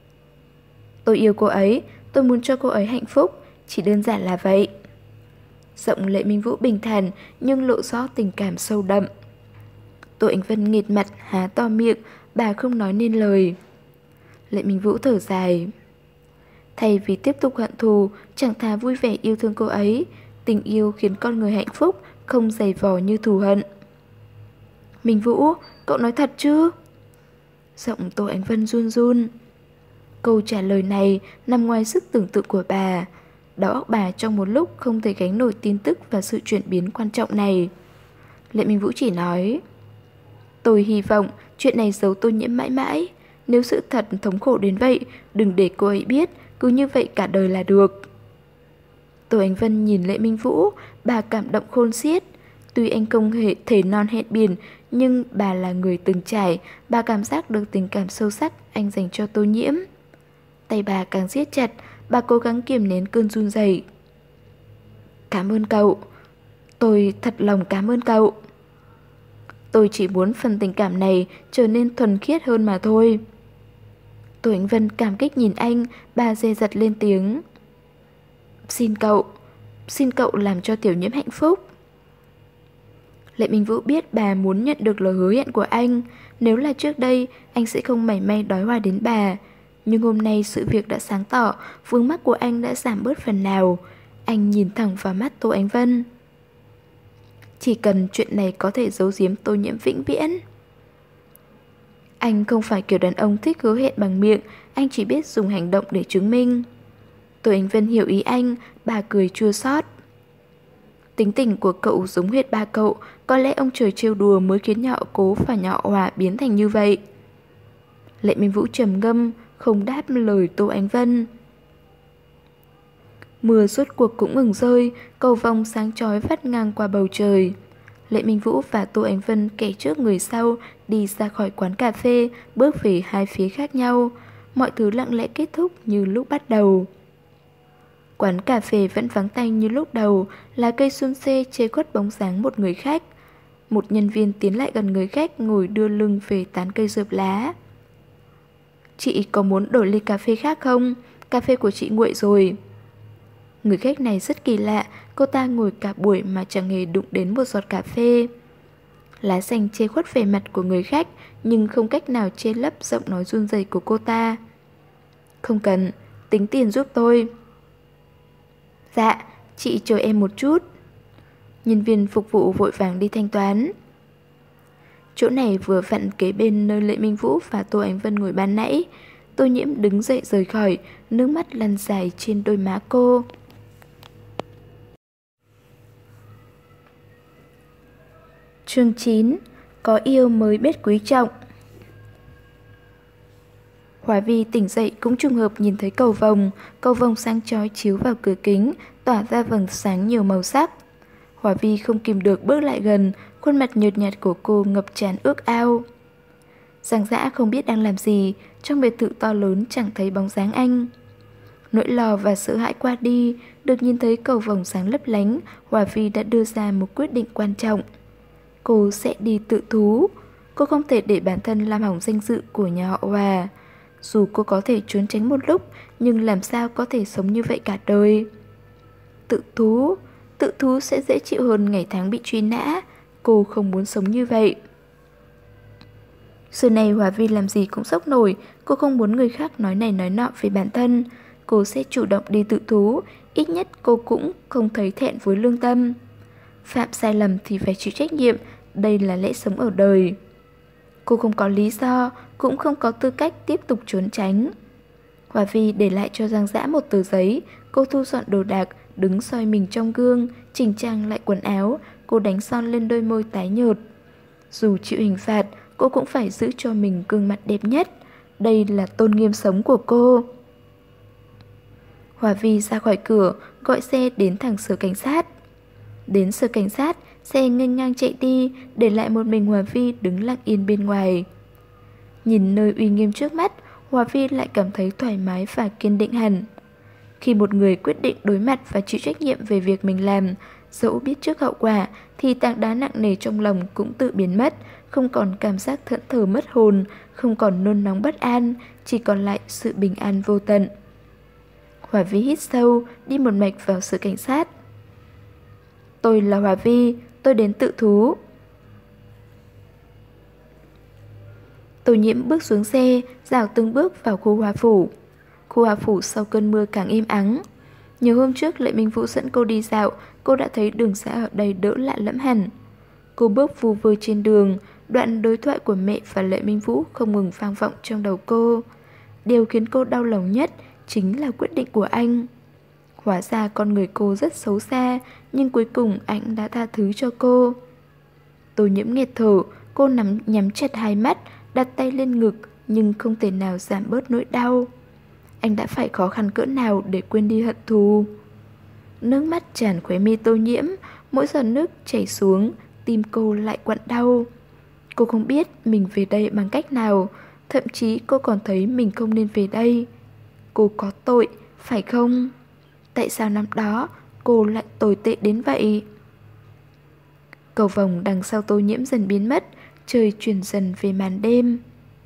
Tôi yêu cô ấy, tôi muốn cho cô ấy hạnh phúc, chỉ đơn giản là vậy. Giọng Lệ Minh Vũ bình thản nhưng lộ rõ tình cảm sâu đậm. Tô Ánh Vân nghệt mặt, há to miệng, bà không nói nên lời. Lệ Minh Vũ thở dài. Thay vì tiếp tục hận thù, chẳng thà vui vẻ yêu thương cô ấy. Tình yêu khiến con người hạnh phúc, không dày vò như thù hận. Minh Vũ, cậu nói thật chứ? Giọng Tô Ánh Vân run run. Câu trả lời này nằm ngoài sức tưởng tượng của bà. Đầu óc bà trong một lúc không thể gánh nổi tin tức và sự chuyển biến quan trọng này. Lệ Minh Vũ chỉ nói, tôi hy vọng chuyện này giấu Tô Nhiễm mãi mãi. Nếu sự thật thống khổ đến vậy, đừng để cô ấy biết, cứ như vậy cả đời là được. Tô Ánh Vân nhìn Lệ Minh Vũ, bà cảm động khôn xiết. Tuy anh không hề thể non hẹn biển, nhưng bà là người từng trải, bà cảm giác được tình cảm sâu sắc anh dành cho Tô Nhiễm. Tay bà càng siết chặt, bà cố gắng kiềm nén cơn run rẩy. Cảm ơn cậu. Tôi thật lòng cảm ơn cậu. Tôi chỉ muốn phần tình cảm này trở nên thuần khiết hơn mà thôi. Tô Ánh Vân cảm kích nhìn anh, bà dè dặt lên tiếng. Xin cậu, xin cậu làm cho Tiểu Nhiễm hạnh phúc. Lệ Minh Vũ biết bà muốn nhận được lời hứa hẹn của anh. Nếu là trước đây, anh sẽ không mảy may đói hoài đến bà. Nhưng hôm nay sự việc đã sáng tỏ, vướng mắc của anh đã giảm bớt phần nào. Anh nhìn thẳng vào mắt Tô Ánh Vân. Chỉ cần chuyện này có thể giấu giếm Tô Nhiễm vĩnh viễn. Anh không phải kiểu đàn ông thích hứa hẹn bằng miệng, anh chỉ biết dùng hành động để chứng minh. Tô Ánh Vân hiểu ý anh, bà cười chua xót. Tính tình của cậu giống hệt ba cậu, có lẽ ông trời trêu đùa mới khiến nhỏ Cố và nhỏ Hòa biến thành như vậy. Lệ Minh Vũ trầm ngâm, không đáp lời Tô Ánh Vân. Mưa rốt cuộc cũng ngừng rơi, cầu vồng sáng chói vắt ngang qua bầu trời. Lệ Minh Vũ và Tô Ánh Vân kẻ trước người sau đi ra khỏi quán cà phê, bước về hai phía khác nhau. Mọi thứ lặng lẽ kết thúc như lúc bắt đầu. Quán cà phê vẫn vắng tanh như lúc đầu, là cây xuân xê che khuất bóng dáng một người khách. Một nhân viên tiến lại gần người khách ngồi đưa lưng về tán cây rượp lá. Chị có muốn đổi ly cà phê khác không? Cà phê của chị nguội rồi. Người khách này rất kỳ lạ, cô ta ngồi cả buổi mà chẳng hề đụng đến một giọt cà phê. Lá xanh che khuất vẻ mặt của người khách, nhưng không cách nào che lấp giọng nói run rẩy của cô ta. Không cần, tính tiền giúp tôi. Dạ, chị chờ em một chút. Nhân viên phục vụ vội vàng đi thanh toán. Chỗ này vừa vặn kế bên nơi Lệ Minh Vũ và Tô Ánh Vân ngồi ban nãy. Tô Nhiễm đứng dậy rời khỏi, nước mắt lăn dài trên đôi má cô. Chương chín. Có yêu mới biết quý trọng. Hòa Vi tỉnh dậy cũng trùng hợp nhìn thấy cầu vồng. Cầu vồng sáng chói chiếu vào cửa kính, tỏa ra vầng sáng nhiều màu sắc. Hòa Vi không kìm được bước lại gần, khuôn mặt nhợt nhạt của cô ngập tràn ước ao. Giang Dã không biết đang làm gì, trong biệt thự to lớn chẳng thấy bóng dáng anh. Nỗi lo và sợ hãi qua đi, được nhìn thấy cầu vồng sáng lấp lánh, Hòa Vi đã đưa ra một quyết định quan trọng. Cô sẽ đi tự thú. Cô không thể để bản thân làm hỏng danh dự của nhà họ Hòa. Dù cô có thể trốn tránh một lúc, nhưng làm sao có thể sống như vậy cả đời. Tự thú, tự thú sẽ dễ chịu hơn ngày tháng bị truy nã. Cô không muốn sống như vậy. Xưa này Hòa Vi làm gì cũng sốc nổi. Cô không muốn người khác nói này nói nọ về bản thân. Cô sẽ chủ động đi tự thú. Ít nhất cô cũng không thấy thẹn với lương tâm. Phạm sai lầm thì phải chịu trách nhiệm. Đây là lẽ sống ở đời. Cô không có lý do, cũng không có tư cách tiếp tục trốn tránh. Hòa Vi để lại cho Giang Dã một tờ giấy. Cô thu dọn đồ đạc, đứng soi mình trong gương, chỉnh trang lại quần áo. Cô đánh son lên đôi môi tái nhợt. Dù chịu hình phạt, cô cũng phải giữ cho mình gương mặt đẹp nhất. Đây là tôn nghiêm sống của cô. Hòa Vi ra khỏi cửa, gọi xe đến thẳng sở cảnh sát. Đến sở cảnh sát, xe nghênh ngang chạy đi, để lại một mình Hòa Vi đứng lặng yên bên ngoài. Nhìn nơi uy nghiêm trước mắt, Hòa Vi lại cảm thấy thoải mái và kiên định hẳn. Khi một người quyết định đối mặt và chịu trách nhiệm về việc mình làm, dẫu biết trước hậu quả, thì tảng đá nặng nề trong lòng cũng tự biến mất, không còn cảm giác thẫn thờ mất hồn, không còn nôn nóng bất an, chỉ còn lại sự bình an vô tận. Hòa Vi hít sâu, đi một mạch vào sở cảnh sát. Tôi là Hòa Vi, tôi đến tự thú. Tô Nhiễm bước xuống xe, dạo từng bước vào khu Hoa Phủ. Khu Hoa Phủ sau cơn mưa càng êm ắng. Nhiều hôm trước Lệ Minh Vũ dẫn cô đi dạo, cô đã thấy đường xã ở đây đỡ lạ lẫm hẳn. Cô bước vu vơ trên đường, đoạn đối thoại của mẹ và Lệ Minh Vũ không ngừng vang vọng trong đầu cô. Điều khiến cô đau lòng nhất chính là quyết định của anh. Hóa ra con người cô rất xấu xa, nhưng cuối cùng anh đã tha thứ cho cô. Tô Nhiễm nghẹt thở, cô nắm nhắm chặt hai mắt, đặt tay lên ngực, nhưng không thể nào giảm bớt nỗi đau. Anh đã phải khó khăn cỡ nào để quên đi hận thù. Nước mắt tràn khóe mi Tô Nhiễm, mỗi giọt nước chảy xuống, tim cô lại quặn đau. Cô không biết mình về đây bằng cách nào, thậm chí cô còn thấy mình không nên về đây. Cô có tội, phải không? Tại sao năm đó cô lại tồi tệ đến vậy? Cầu vồng đằng sau Tô Nhiễm dần biến mất, trời chuyển dần về màn đêm.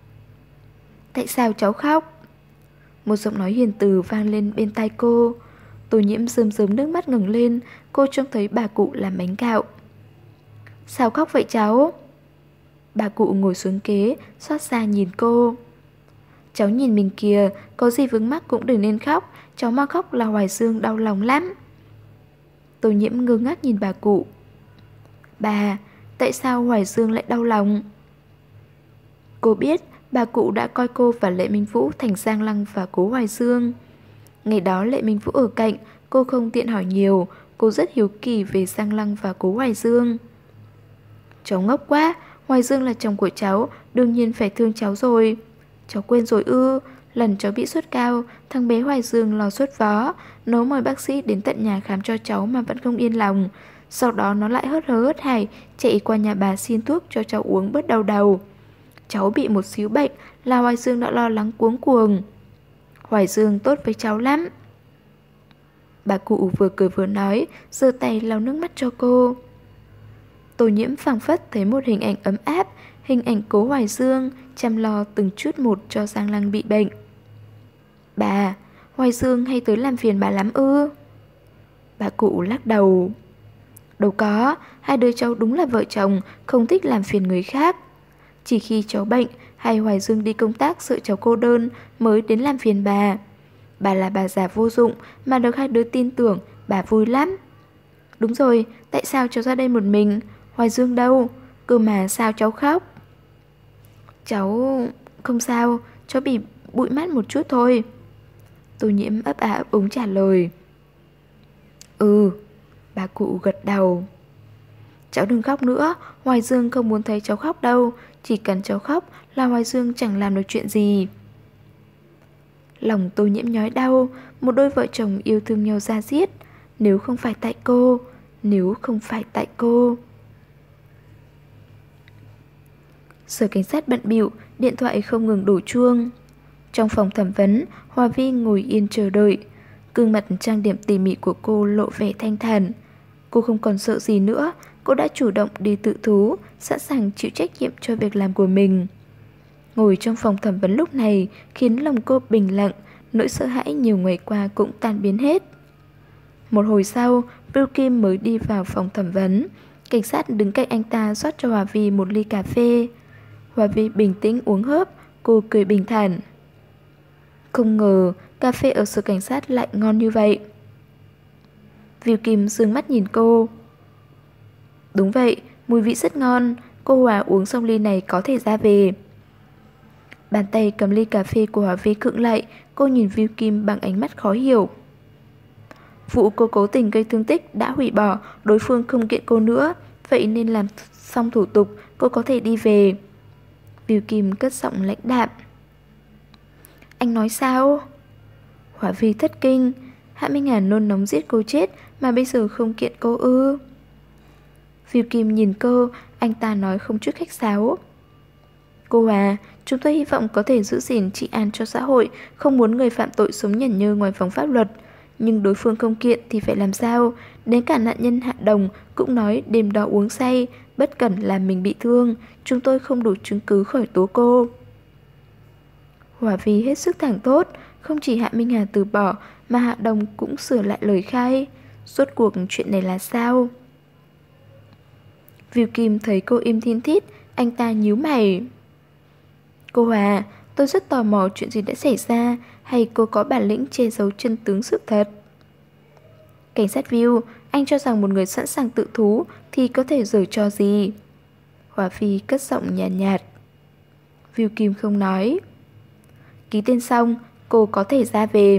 Tại sao cháu khóc? Một giọng nói hiền từ vang lên bên tai cô. Tô Nhiễm rơm rớm nước mắt ngẩng lên, cô trông thấy bà cụ làm bánh gạo. Sao khóc vậy cháu? Bà cụ ngồi xuống kế, xót xa nhìn cô. Cháu nhìn mình kìa, có gì vướng mắc cũng đừng nên khóc, cháu mà khóc là Hoài Dương đau lòng lắm. Tô Nhiễm ngơ ngác nhìn bà cụ. Bà, tại sao Hoài Dương lại đau lòng? Cô biết bà cụ đã coi cô và Lệ Minh Vũ thành Giang Lăng và Cố Hoài Dương. Ngày đó Lệ Minh Vũ ở cạnh, cô không tiện hỏi nhiều, cô rất hiếu kỳ về Giang Lăng và Cố Hoài Dương. Cháu ngốc quá, Hoài Dương là chồng của cháu, đương nhiên phải thương cháu rồi. Cháu quên rồi ư, lần cháu bị sốt cao, thằng bé Hoài Dương lo sốt vó, nó mời bác sĩ đến tận nhà khám cho cháu mà vẫn không yên lòng. Sau đó nó lại hớt hớ hớt hải, chạy qua nhà bà xin thuốc cho cháu uống bớt đau đầu. Cháu bị một xíu bệnh là Hoài Dương đã lo lắng cuống cuồng. Hoài Dương tốt với cháu lắm. Bà cụ vừa cười vừa nói, giơ tay lau nước mắt cho cô. Tô Nhiễm phảng phất thấy một hình ảnh ấm áp, hình ảnh Cố Hoài Dương chăm lo từng chút một cho Giang Lăng bị bệnh. Bà, Hoài Dương hay tới làm phiền bà lắm ư? Bà cụ lắc đầu. Đâu có, hai đứa cháu đúng là vợ chồng, không thích làm phiền người khác. Chỉ khi cháu bệnh hay Hoài Dương đi công tác sợ cháu cô đơn mới đến làm phiền bà. Bà là bà già vô dụng mà được hai đứa tin tưởng, bà vui lắm. Đúng rồi, tại sao cháu ra đây một mình? Hoài Dương đâu? Cơ mà sao cháu khóc? Cháu... không sao, cháu bị bụi mắt một chút thôi. Tô Nhiễm ấp à ấp úng trả lời. Ừ, bà cụ gật đầu. Cháu đừng khóc nữa, Hoài Dương không muốn thấy cháu khóc đâu. Chỉ cần cháu khóc là Hoài Dương chẳng làm được chuyện gì. Lòng Tô Nhiễm nhói đau, một đôi vợ chồng yêu thương nhau ra diết. Nếu không phải tại cô, nếu không phải tại cô. Sở cảnh sát bận bịu, điện thoại không ngừng đổ chuông. Trong phòng thẩm vấn, Hòa Vi ngồi yên chờ đợi. Gương mặt trang điểm tỉ mỉ của cô lộ vẻ thanh thản. Cô không còn sợ gì nữa, cô đã chủ động đi tự thú, sẵn sàng chịu trách nhiệm cho việc làm của mình. Ngồi trong phòng thẩm vấn lúc này khiến lòng cô bình lặng, nỗi sợ hãi nhiều ngày qua cũng tan biến hết. Một hồi sau, Bill Kim mới đi vào phòng thẩm vấn. Cảnh sát đứng cạnh anh ta rót cho Hòa Vi một ly cà phê. Hòa Vi bình tĩnh uống hớp, cô cười bình thản. Không ngờ cà phê ở sở cảnh sát lại ngon như vậy. Bill Kim dương mắt nhìn cô. Đúng vậy, mùi vị rất ngon. Cô Hòa uống xong ly này có thể ra về. Bàn tay cầm ly cà phê của Hòa Vi khựng lại. Cô nhìn Bill Kim bằng ánh mắt khó hiểu. Vụ cô cố tình gây thương tích đã hủy bỏ, đối phương không kiện cô nữa. vậy nên làm xong thủ tục, cô có thể đi về. Viu Kim cất giọng lãnh đạm. Anh nói sao? Hỏa Vi thất kinh. Hạ Minh Hà nôn nóng giết cô chết mà bây giờ không kiện cô ư? Viu Kim nhìn cô, anh ta nói không chút khách sáo. Cô à, chúng tôi hy vọng có thể giữ gìn trị an cho xã hội, không muốn người phạm tội sống nhẩn nhơ ngoài vòng pháp luật. Nhưng đối phương không kiện thì phải làm sao? Đến cả nạn nhân Hạ Đồng cũng nói đêm đó uống say, bất cẩn làm mình bị thương. Chúng tôi không đủ chứng cứ khởi tố cô. Hỏa Vi hết sức thẳng thốt. Không chỉ Hạ Minh Hà từ bỏ mà Hạ Đồng cũng sửa lại lời khai. Rốt cuộc chuyện này là sao? Viu Kim thấy cô im thin thít, anh ta nhíu mày. Cô à, tôi rất tò mò chuyện gì đã xảy ra, hay cô có bản lĩnh che giấu chân tướng sự thật? Cảnh sát Viu, anh cho rằng một người sẵn sàng tự thú thì có thể giở trò gì? Hỏa Phi cất giọng nhàn nhạt, nhạt. Viu Kim không nói. Ký tên xong, cô có thể ra về.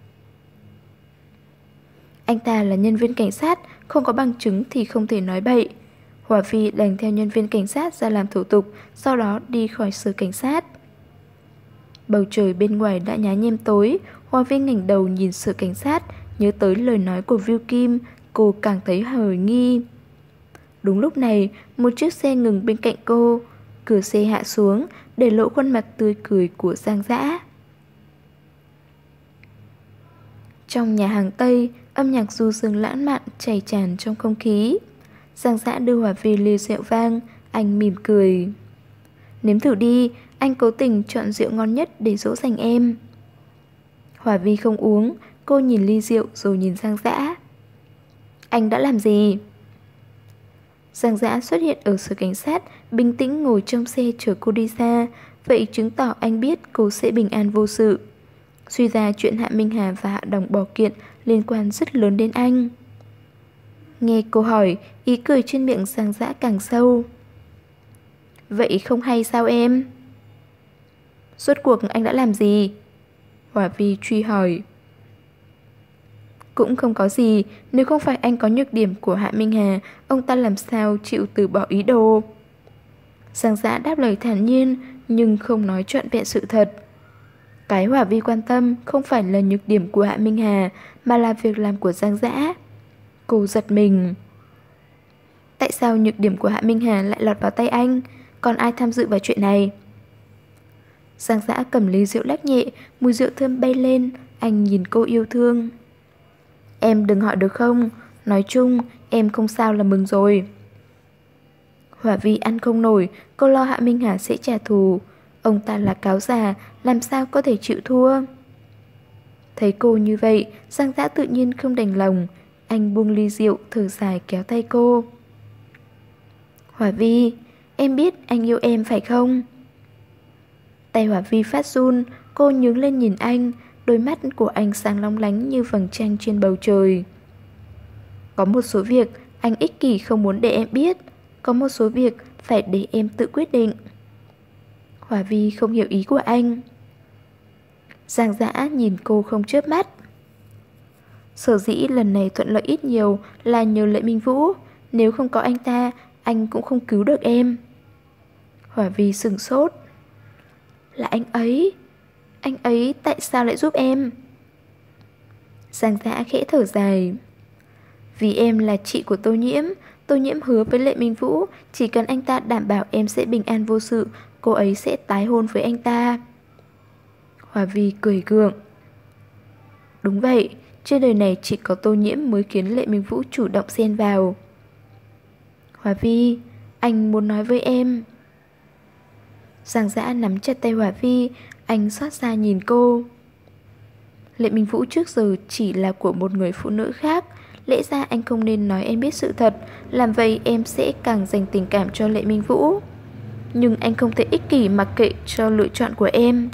Anh ta là nhân viên cảnh sát, không có bằng chứng thì không thể nói bậy. Hỏa Phi đành theo nhân viên cảnh sát ra làm thủ tục, sau đó đi khỏi sở cảnh sát. Bầu trời bên ngoài đã nhá nhem tối. Hỏa Phi ngẩng đầu nhìn sở cảnh sát, nhớ tới lời nói của Viu Kim, cô càng thấy hời nghi. Đúng lúc này, một chiếc xe ngừng bên cạnh cô. Cửa xe hạ xuống, để lộ khuôn mặt tươi cười của Giang Dã. Trong nhà hàng Tây, âm nhạc du dương lãng mạn chảy tràn trong không khí. Giang Dã đưa Hỏa Vi ly rượu vang, anh mỉm cười. Nếm thử đi, anh cố tình chọn rượu ngon nhất để dỗ dành em. Hỏa Vi không uống, cô nhìn ly rượu rồi nhìn Giang Dã. Anh đã làm gì? Giang Dã xuất hiện ở sở cảnh sát, bình tĩnh ngồi trong xe chờ cô đi xa. Vậy chứng tỏ anh biết cô sẽ bình an vô sự. Suy ra chuyện Hạ Minh Hà và Hạ Đồng bỏ kiện liên quan rất lớn đến anh. Nghe cô hỏi, ý cười trên miệng Giang Dã càng sâu. Vậy không hay sao em? Rốt cuộc anh đã làm gì? Hỏa Vi truy hỏi. Cũng không có gì, nếu không phải anh có nhược điểm của Hạ Minh Hà, ông ta làm sao chịu từ bỏ ý đồ? Giang Dã đáp lời thản nhiên, nhưng không nói trọn vẹn sự thật. Cái Hỏa Vi quan tâm không phải là nhược điểm của Hạ Minh Hà, mà là việc làm của Giang Dã. Cô giật mình. Tại sao nhược điểm của Hạ Minh Hà lại lọt vào tay anh? Còn ai tham dự vào chuyện này? Giang Dã cầm ly rượu lắc nhẹ, mùi rượu thơm bay lên. Anh nhìn cô yêu thương. Em đừng hỏi được không? Nói chung, em không sao là mừng rồi. Hỏa Vi ăn không nổi, cô lo Hạ Minh Hà sẽ trả thù. Ông ta là cáo già, làm sao có thể chịu thua? Thấy cô như vậy, Giang Dã tự nhiên không đành lòng. Anh buông ly rượu, thở dài kéo tay cô. Hỏa Vi, em biết anh yêu em phải không? Tay Hỏa Vi phát run, cô nhướng lên nhìn anh. Đôi mắt của anh sáng long lánh như vầng trăng trên bầu trời. Có một số việc anh ích kỷ không muốn để em biết. Có một số việc phải để em tự quyết định. Hỏa Vi không hiểu ý của anh. Giang Dã nhìn cô không chớp mắt. Sở dĩ lần này thuận lợi ít nhiều là nhờ Lệ Minh Vũ. Nếu không có anh ta, anh cũng không cứu được em. Hỏa Vi sửng sốt. Là anh ấy. Anh ấy tại sao lại giúp em? Giang Dã khẽ thở dài. Vì em là chị của Tô Nhiễm. Tô Nhiễm hứa với Lệ Minh Vũ, chỉ cần anh ta đảm bảo em sẽ bình an vô sự, cô ấy sẽ tái hôn với anh ta. Hỏa Vi cười gượng. Đúng vậy, trên đời này chỉ có Tô Nhiễm mới khiến Lệ Minh Vũ chủ động xen vào. Hỏa Vi, anh muốn nói với em. Giang Dã nắm chặt tay Hỏa Vi, anh xót xa nhìn cô. Lệ Minh Vũ trước giờ chỉ là của một người phụ nữ khác. Lẽ ra anh không nên nói em biết sự thật. Làm vậy em sẽ càng dành tình cảm cho Lệ Minh Vũ. Nhưng anh không thể ích kỷ mặc kệ cho lựa chọn của em.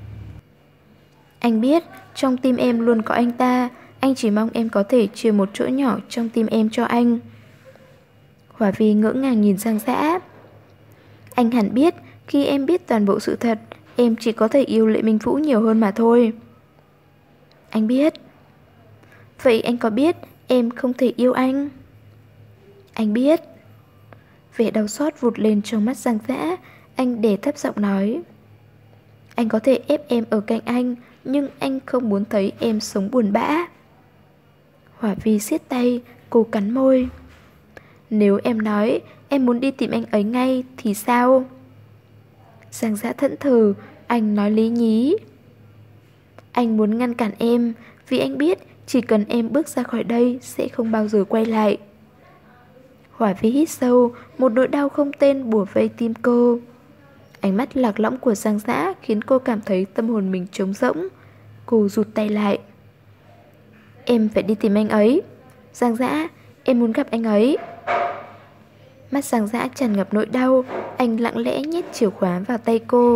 Anh biết trong tim em luôn có anh ta. Anh chỉ mong em có thể chia một chỗ nhỏ trong tim em cho anh. Hỏa Vi ngỡ ngàng nhìn Giang Dã. Anh hẳn biết khi em biết toàn bộ sự thật, em chỉ có thể yêu Lệ Minh Vũ nhiều hơn mà thôi. Anh biết. Vậy anh có biết em không thể yêu anh? Anh biết. Vẻ đau xót vụt lên trong mắt Giang Dã. Anh đè thấp giọng nói: anh có thể ép em ở cạnh anh, nhưng anh không muốn thấy em sống buồn bã. Hỏa Vi siết tay, cô cắn môi. Nếu em nói em muốn đi tìm anh ấy ngay thì sao? Giang Dã thẫn thờ, anh nói lý nhí. Anh muốn ngăn cản em, vì anh biết chỉ cần em bước ra khỏi đây sẽ không bao giờ quay lại. Hỏa Vi hít sâu, một nỗi đau không tên bủa vây tim cô. Ánh mắt lạc lõng của Giang Dã khiến cô cảm thấy tâm hồn mình trống rỗng. Cô rụt tay lại. Em phải đi tìm anh ấy. Giang Dã, em muốn gặp anh ấy. Mắt Giang Dã tràn ngập nỗi đau. Anh lặng lẽ nhét chìa khóa vào tay cô.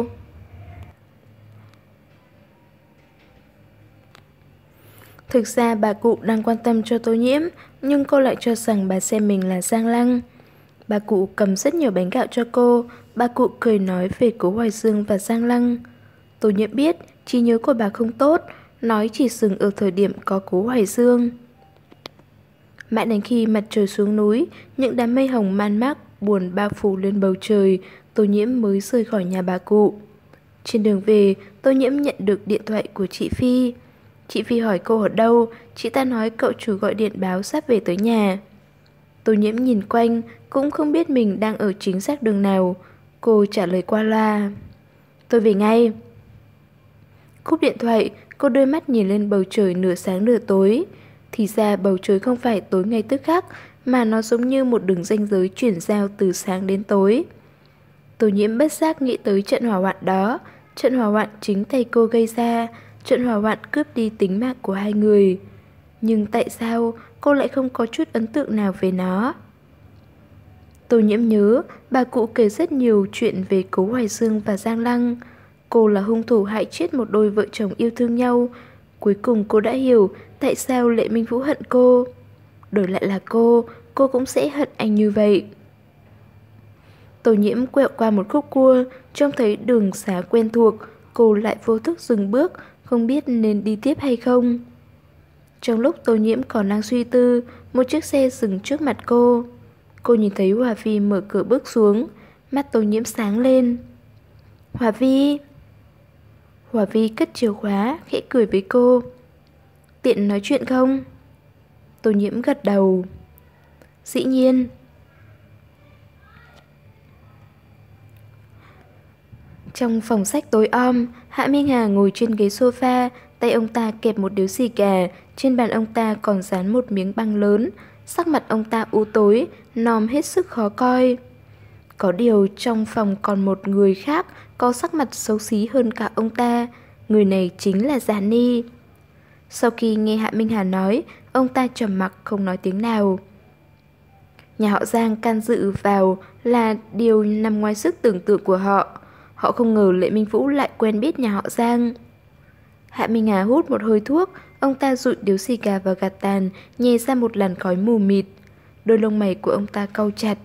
Thực ra bà cụ đang quan tâm cho Tô Nhiễm, nhưng cô lại cho rằng bà xem mình là Giang Lăng. Bà cụ cầm rất nhiều bánh gạo cho cô. Bà cụ cười nói về Cố Hoài Dương và Giang Lăng. Tô Nhiễm biết trí nhớ của bà không tốt, nói chỉ dừng ở thời điểm có Cố Hoài Dương. Mãi đến khi mặt trời xuống núi, những đám mây hồng man mác buồn bao phủ lên bầu trời, Tô Nhiễm mới rời khỏi nhà bà cụ. Trên đường về, Tô Nhiễm nhận được điện thoại của chị Phi. Chị Phi hỏi cô ở đâu, chị ta nói cậu chủ gọi điện báo sắp về tới nhà. Tô Nhiễm nhìn quanh, cũng không biết mình đang ở chính xác đường nào. Cô trả lời qua loa: tôi về ngay. Cúp điện thoại, cô đưa mắt nhìn lên bầu trời nửa sáng nửa tối. Thì ra bầu trời không phải tối ngay tức khắc, mà nó giống như một đường ranh giới chuyển giao từ sáng đến tối. Tô Nhiễm bất giác nghĩ tới trận hỏa hoạn đó. Trận hỏa hoạn chính tay cô gây ra. Trận hỏa hoạn cướp đi tính mạng của hai người. Nhưng tại sao cô lại không có chút ấn tượng nào về nó? Tô Nhiễm nhớ bà cụ kể rất nhiều chuyện về Cố Hoài Dương và Giang Lăng. Cô là hung thủ hại chết một đôi vợ chồng yêu thương nhau. Cuối cùng cô đã hiểu tại sao Lệ Minh Vũ hận cô. Đổi lại là cô, cô cũng sẽ hận anh như vậy. Tô Nhiễm quẹo qua một khúc cua, trông thấy đường xá quen thuộc. Cô lại vô thức dừng bước, không biết nên đi tiếp hay không. Trong lúc Tô Nhiễm còn đang suy tư, một chiếc xe dừng trước mặt cô. Cô nhìn thấy Hòa Vi mở cửa bước xuống. Mắt Tô Nhiễm sáng lên. Hòa Vi. Hòa Vi cất chìa khóa, khẽ cười với cô. Tiện nói chuyện không? Tô Nhiễm gật đầu. Dĩ nhiên. Trong phòng sách tối om, Hạ Minh Hà ngồi trên ghế sofa, tay ông ta kẹp một điếu xì gà, trên bàn ông ta còn dán một miếng băng lớn. Sắc mặt ông ta u tối, nòm hết sức khó coi. Có điều trong phòng còn một người khác có sắc mặt xấu xí hơn cả ông ta. Người này chính là Giản Ni. Sau khi nghe Hạ Minh Hà nói, ông ta trầm mặc không nói tiếng nào. Nhà họ Giang can dự vào là điều nằm ngoài sức tưởng tượng của họ. Họ không ngờ Lệ Minh Vũ lại quen biết nhà họ Giang. Hạ Minh Hà hút một hơi thuốc, ông ta dụi điếu xì gà vào gạt tàn, nhè ra một làn khói mù mịt. Đôi lông mày của ông ta cau chặt.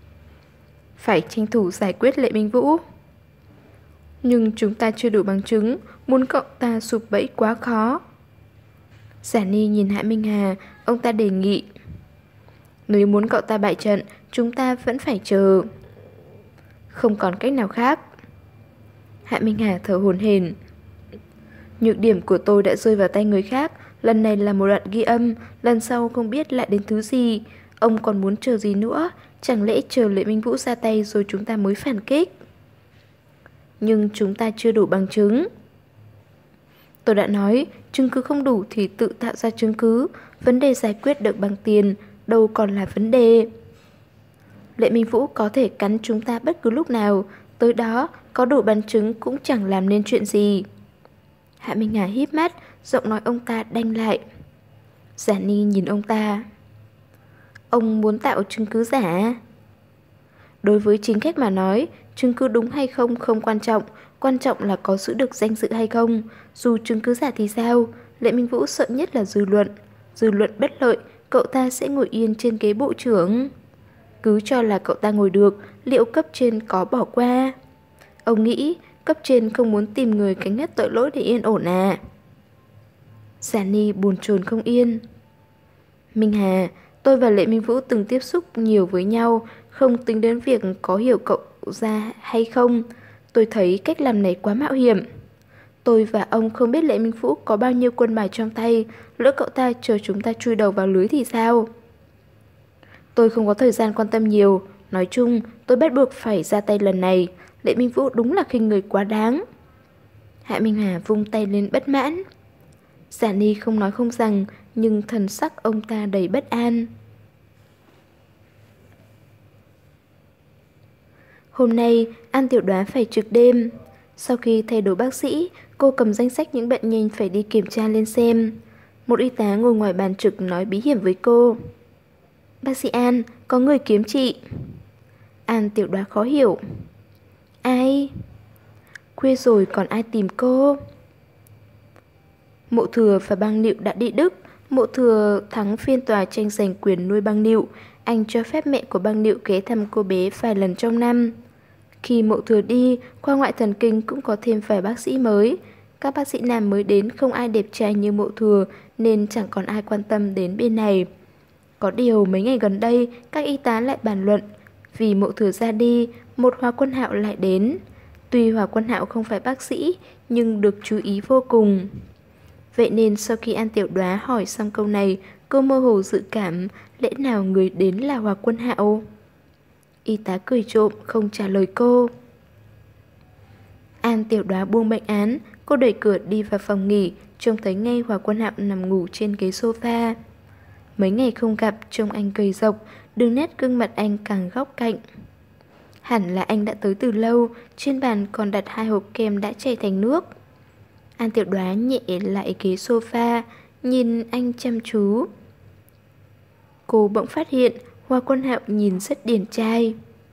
Phải tranh thủ giải quyết Lệ Minh Vũ. Nhưng chúng ta chưa đủ bằng chứng, muốn cậu ta sụp bẫy quá khó. Giả Ni nhìn Hạ Minh Hà, ông ta đề nghị. Nếu muốn cậu ta bại trận, chúng ta vẫn phải chờ. Không còn cách nào khác. Hạ Minh Hà thở hổn hển. Nhược điểm của tôi đã rơi vào tay người khác. Lần này là một đoạn ghi âm, lần sau không biết lại đến thứ gì. Ông còn muốn chờ gì nữa? Chẳng lẽ chờ Lệ Minh Vũ ra tay rồi chúng ta mới phản kích? Nhưng chúng ta chưa đủ bằng chứng. Tôi đã nói, chứng cứ không đủ thì tự tạo ra chứng cứ. Vấn đề giải quyết được bằng tiền, đâu còn là vấn đề. Lệ Minh Vũ có thể cắn chúng ta bất cứ lúc nào. Tới đó, có đủ bằng chứng cũng chẳng làm nên chuyện gì. Hạ Minh Hà híp mắt, giọng nói ông ta đanh lại. Giả Ni nhìn ông ta. Ông muốn tạo chứng cứ giả? Đối với chính khách mà nói, chứng cứ đúng hay không không quan trọng. Quan trọng là có giữ được danh dự hay không. Dù chứng cứ giả thì sao? Lệ Minh Vũ sợ nhất là dư luận. Dư luận bất lợi, cậu ta sẽ ngồi yên trên ghế bộ trưởng. Cứ cho là cậu ta ngồi được, liệu cấp trên có bỏ qua? Ông nghĩ cấp trên không muốn tìm người cánh nhất tội lỗi để yên ổn à? Giả Ni buồn chồn không yên. Minh Hà, tôi và Lệ Minh Vũ từng tiếp xúc nhiều với nhau, Không tính đến việc có hiểu cậu ra hay không, tôi thấy cách làm này quá mạo hiểm. Tôi và ông không biết Lệ Minh Vũ có bao nhiêu quân bài trong tay, lỡ cậu ta chờ chúng ta chui đầu vào lưới thì sao? Tôi không có thời gian quan tâm nhiều. Nói chung, tôi bắt buộc phải ra tay lần này. Lệ Minh Vũ đúng là khinh người quá đáng. Hạ Minh Hà vung tay lên bất mãn. Giả Ni không nói không rằng, nhưng thần sắc ông ta đầy bất an. Hôm nay, An Tiểu Đoá phải trực đêm. Sau khi thay đổi bác sĩ, cô cầm danh sách những bệnh nhân phải đi kiểm tra lên xem. Một y tá ngồi ngoài bàn trực nói bí hiểm với cô. Bác sĩ An, có người kiếm chị. An Tiểu Đoá khó hiểu. Ai? Khuya rồi còn ai tìm cô? Mộ Thừa và Băng Nịu đã đi Đức. Mộ Thừa thắng phiên tòa tranh giành quyền nuôi Băng Nịu. Anh cho phép mẹ của Băng Nịu ghé thăm cô bé vài lần trong năm. Khi Mộ Thừa đi, khoa ngoại thần kinh cũng có thêm vài bác sĩ mới. Các bác sĩ nam mới đến không ai đẹp trai như Mộ Thừa nên chẳng còn ai quan tâm đến bên này. Có điều mấy ngày gần đây các y tá lại bàn luận. Vì Mộ Thừa ra đi, một Hòa Quân Hạo lại đến. Tuy Hòa Quân Hạo không phải bác sĩ nhưng được chú ý vô cùng. Vậy nên sau khi An Tiểu Đoá hỏi xong câu này, cô mơ hồ dự cảm lẽ nào người đến là Hòa Quân Hạo. Y tá cười trộm không trả lời cô. An Tiểu Đoá buông bệnh án, cô đẩy cửa đi vào phòng nghỉ, trông thấy ngay Hòa Quân Hạo nằm ngủ trên ghế sofa. Mấy ngày không gặp, trông anh gầy rộc, đường nét gương mặt anh càng góc cạnh. Hẳn là anh đã tới từ lâu, trên bàn còn đặt hai hộp kem đã chảy thành nước. An Tiểu Đoá nhẹ lại ghế sofa, nhìn anh chăm chú. Cô bỗng phát hiện Hòa Quân Hạo nhìn rất điển trai.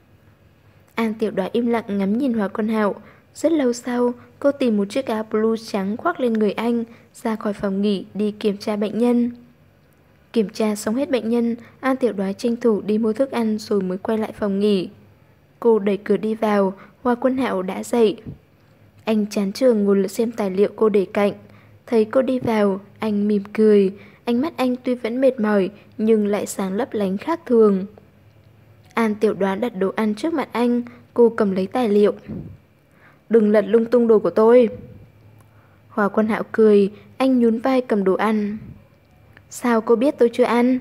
An Tiểu Đoá im lặng ngắm nhìn Hòa Quân Hạo. Rất lâu sau, cô tìm một chiếc áo blue trắng khoác lên người anh, ra khỏi phòng nghỉ đi kiểm tra bệnh nhân. Kiểm tra xong hết bệnh nhân, An Tiểu Đoá tranh thủ đi mua thức ăn rồi mới quay lại phòng nghỉ. Cô đẩy cửa đi vào, Hòa Quân Hạo đã dậy. Anh chán chường ngồi lật xem tài liệu cô để cạnh. Thấy cô đi vào, anh mỉm cười. Ánh mắt anh tuy vẫn mệt mỏi nhưng lại sáng lấp lánh khác thường. An Tiểu Đoá đặt đồ ăn trước mặt anh, cô cầm lấy tài liệu. Đừng lật lung tung đồ của tôi. Hòa Quân Hạo cười, anh nhún vai cầm đồ ăn. Sao cô biết tôi chưa ăn?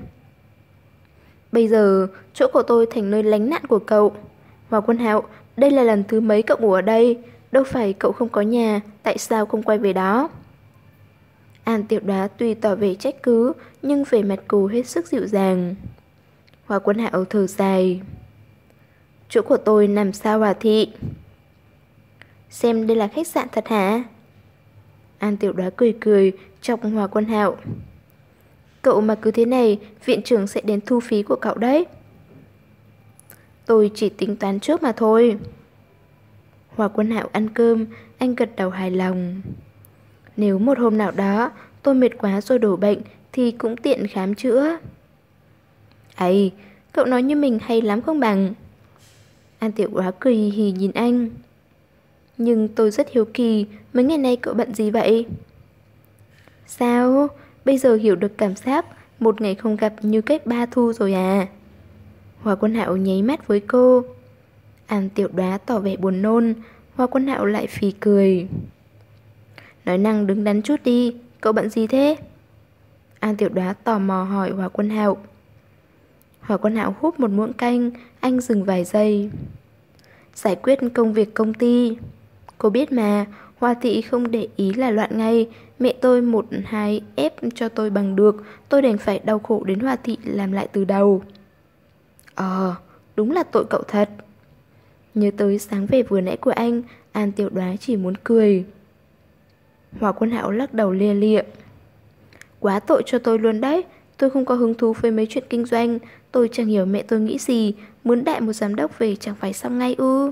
Bây giờ chỗ của tôi thành nơi lánh nạn của cậu. Hòa Quân Hạo, đây là lần thứ mấy cậu ngủ ở đây? Đâu phải cậu không có nhà, tại sao không quay về đó? An Tiểu Đoá tuy tỏ vẻ trách cứ, nhưng vẻ mặt cô hết sức dịu dàng. Hòa Quân Hạo thở dài. Chỗ của tôi nằm xa Hòa Thị. Xem đây là khách sạn thật hả? An Tiểu Đoá cười cười, chọc Hòa Quân Hạo. Cậu mà cứ thế này, viện trưởng sẽ đến thu phí của cậu đấy. Tôi chỉ tính toán trước mà thôi. Hòa Quân Hạo ăn cơm, anh gật đầu hài lòng. Nếu một hôm nào đó tôi mệt quá rồi đổ bệnh thì cũng tiện khám chữa. Ấy, cậu nói như mình hay lắm không bằng. An Tiểu Đoá cười hì hì nhìn anh. Nhưng tôi rất hiếu kỳ, mấy ngày nay cậu bận gì vậy? Sao? Bây giờ hiểu được cảm giác một ngày không gặp như cách ba thu rồi à? Hòa Quân Hạo nháy mắt với cô. An Tiểu Đoá tỏ vẻ buồn nôn, Hòa Quân Hạo lại phì cười. Nói năng đứng đắn chút đi, cậu bận gì thế? An Tiểu Đoá tò mò hỏi Hòa Quân Hạo. Hòa Quân Hạo húp một muỗng canh, anh dừng vài giây. Giải quyết công việc công ty. Cô biết mà, Hoa Thị không để ý là loạn ngay. Mẹ tôi một hai ép cho tôi bằng được, tôi đành phải đau khổ đến Hoa Thị làm lại từ đầu. Ờ, đúng là tội cậu thật. Nhớ tới sáng về vừa nãy của anh, An Tiểu Đoá chỉ muốn cười. Hòa Quân Hạo lắc đầu lia lịa. Quá tội cho tôi luôn đấy. Tôi không có hứng thú với mấy chuyện kinh doanh. Tôi chẳng hiểu mẹ tôi nghĩ gì, muốn đại một giám đốc về chẳng phải xong ngay ư?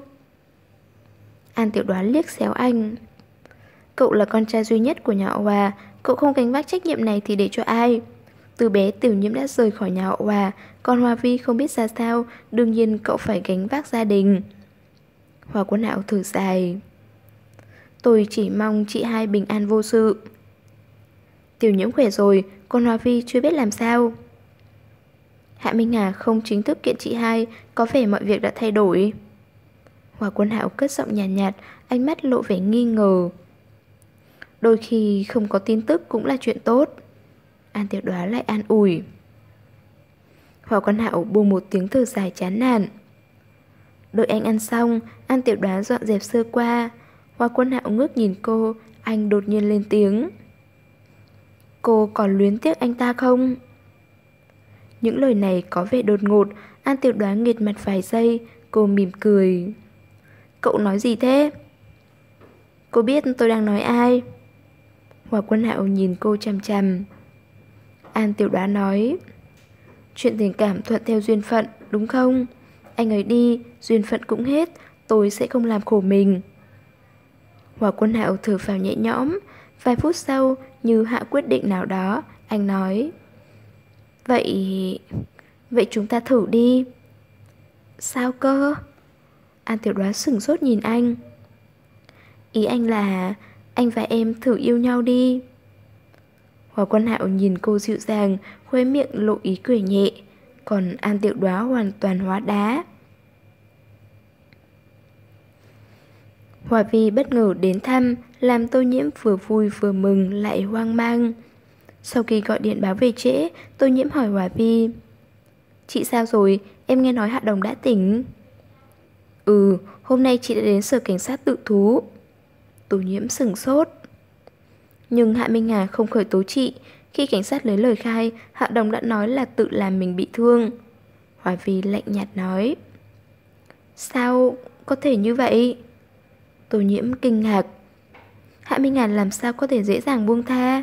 An Tiểu Đoá liếc xéo anh. Cậu là con trai duy nhất của nhà họ Hòa, cậu không gánh vác trách nhiệm này thì để cho ai? Từ bé Tiểu Nhiễm đã rời khỏi nhà họ Hòa, còn Hòa Vi không biết ra sao, đương nhiên cậu phải gánh vác gia đình. Hòa Quân Hạo thở dài. Tôi chỉ mong chị hai bình an vô sự. Tiểu Nhiễm khỏe rồi, còn Hòa Vi chưa biết làm sao. Hạ Minh Hà không chính thức kiện chị hai, có vẻ mọi việc đã thay đổi. Hòa Quân Hạo cất giọng nhàn nhạt, nhạt, ánh mắt lộ vẻ nghi ngờ. Đôi khi không có tin tức cũng là chuyện tốt. An Tiểu Đoá lại an ủi. Hòa Quân Hạo buông một tiếng thở dài chán nản. Đợi anh ăn xong, An Tiểu Đoá dọn dẹp sơ qua. Hòa Quân Hạo ngước nhìn cô, anh đột nhiên lên tiếng. Cô còn luyến tiếc anh ta không? Những lời này có vẻ đột ngột. An Tiểu Đoá nghệt mặt vài giây, cô mỉm cười. Cậu nói gì thế? Cô biết tôi đang nói ai? Hòa Quân Hạo nhìn cô chằm chằm. An Tiểu Đoá nói. Chuyện tình cảm thuận theo duyên phận, đúng không? Anh ấy đi, duyên phận cũng hết, tôi sẽ không làm khổ mình. Hòa Quân Hạo thở phào nhẹ nhõm. Vài phút sau, như hạ quyết định nào đó, anh nói. Vậy... Vậy chúng ta thử đi. Sao cơ? An Tiểu Đoá sửng sốt nhìn anh. Ý anh là anh và em thử yêu nhau đi. Hòa Quân Hạo nhìn cô dịu dàng, khóe miệng lộ ý cười nhẹ. Còn An Tiểu Đoá hoàn toàn hóa đá. Hòa Vi bất ngờ đến thăm, làm Tô Nhiễm vừa vui vừa mừng lại hoang mang. Sau khi gọi điện báo về trễ, Tô Nhiễm hỏi Hòa Vi. Chị sao rồi? Em nghe nói Hạ Đồng đã tỉnh. Ừ, hôm nay chị đã đến sở cảnh sát tự thú. Tô Nhiễm sửng sốt. Nhưng Hạ Minh Hà không khởi tố chị. Khi cảnh sát lấy lời khai, Hạ Đồng đã nói là tự làm mình bị thương. Hòa Vi lạnh nhạt nói. Sao có thể như vậy? Tô Nhiễm kinh ngạc. Hạ Minh Hà làm sao có thể dễ dàng buông tha?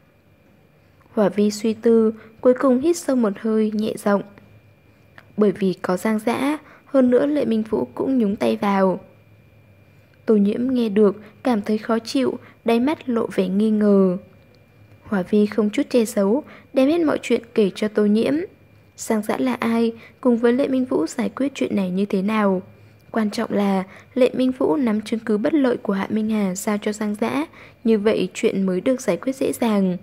Hòa Vi suy tư, cuối cùng hít sâu một hơi nhẹ giọng. Bởi vì có Giang Dã, hơn nữa Lệ Minh Vũ cũng nhúng tay vào. Tô Nhiễm nghe được, cảm thấy khó chịu, đáy mắt lộ vẻ nghi ngờ. Hòa Vi không chút che giấu, đem hết mọi chuyện kể cho Tô Nhiễm. Giang Dã là ai, cùng với Lệ Minh Vũ giải quyết chuyện này như thế nào. Quan trọng là Lệ Minh Vũ nắm chứng cứ bất lợi của Hạ Minh Hà giao cho Giang Dã, như vậy chuyện mới được giải quyết dễ dàng.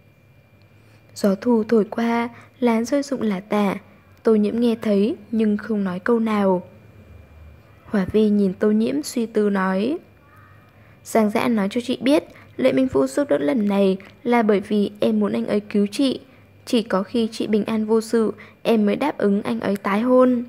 Gió thu thổi qua, lá rơi rụng lả tả. Tô Nhiễm nghe thấy nhưng không nói câu nào. Hòa Vi nhìn Tô Nhiễm suy tư nói. Giang Dã nói cho chị biết Lệ Minh Vũ giúp đỡ lần này là bởi vì em muốn anh ấy cứu chị. Chỉ có khi chị bình an vô sự, em mới đáp ứng anh ấy tái hôn.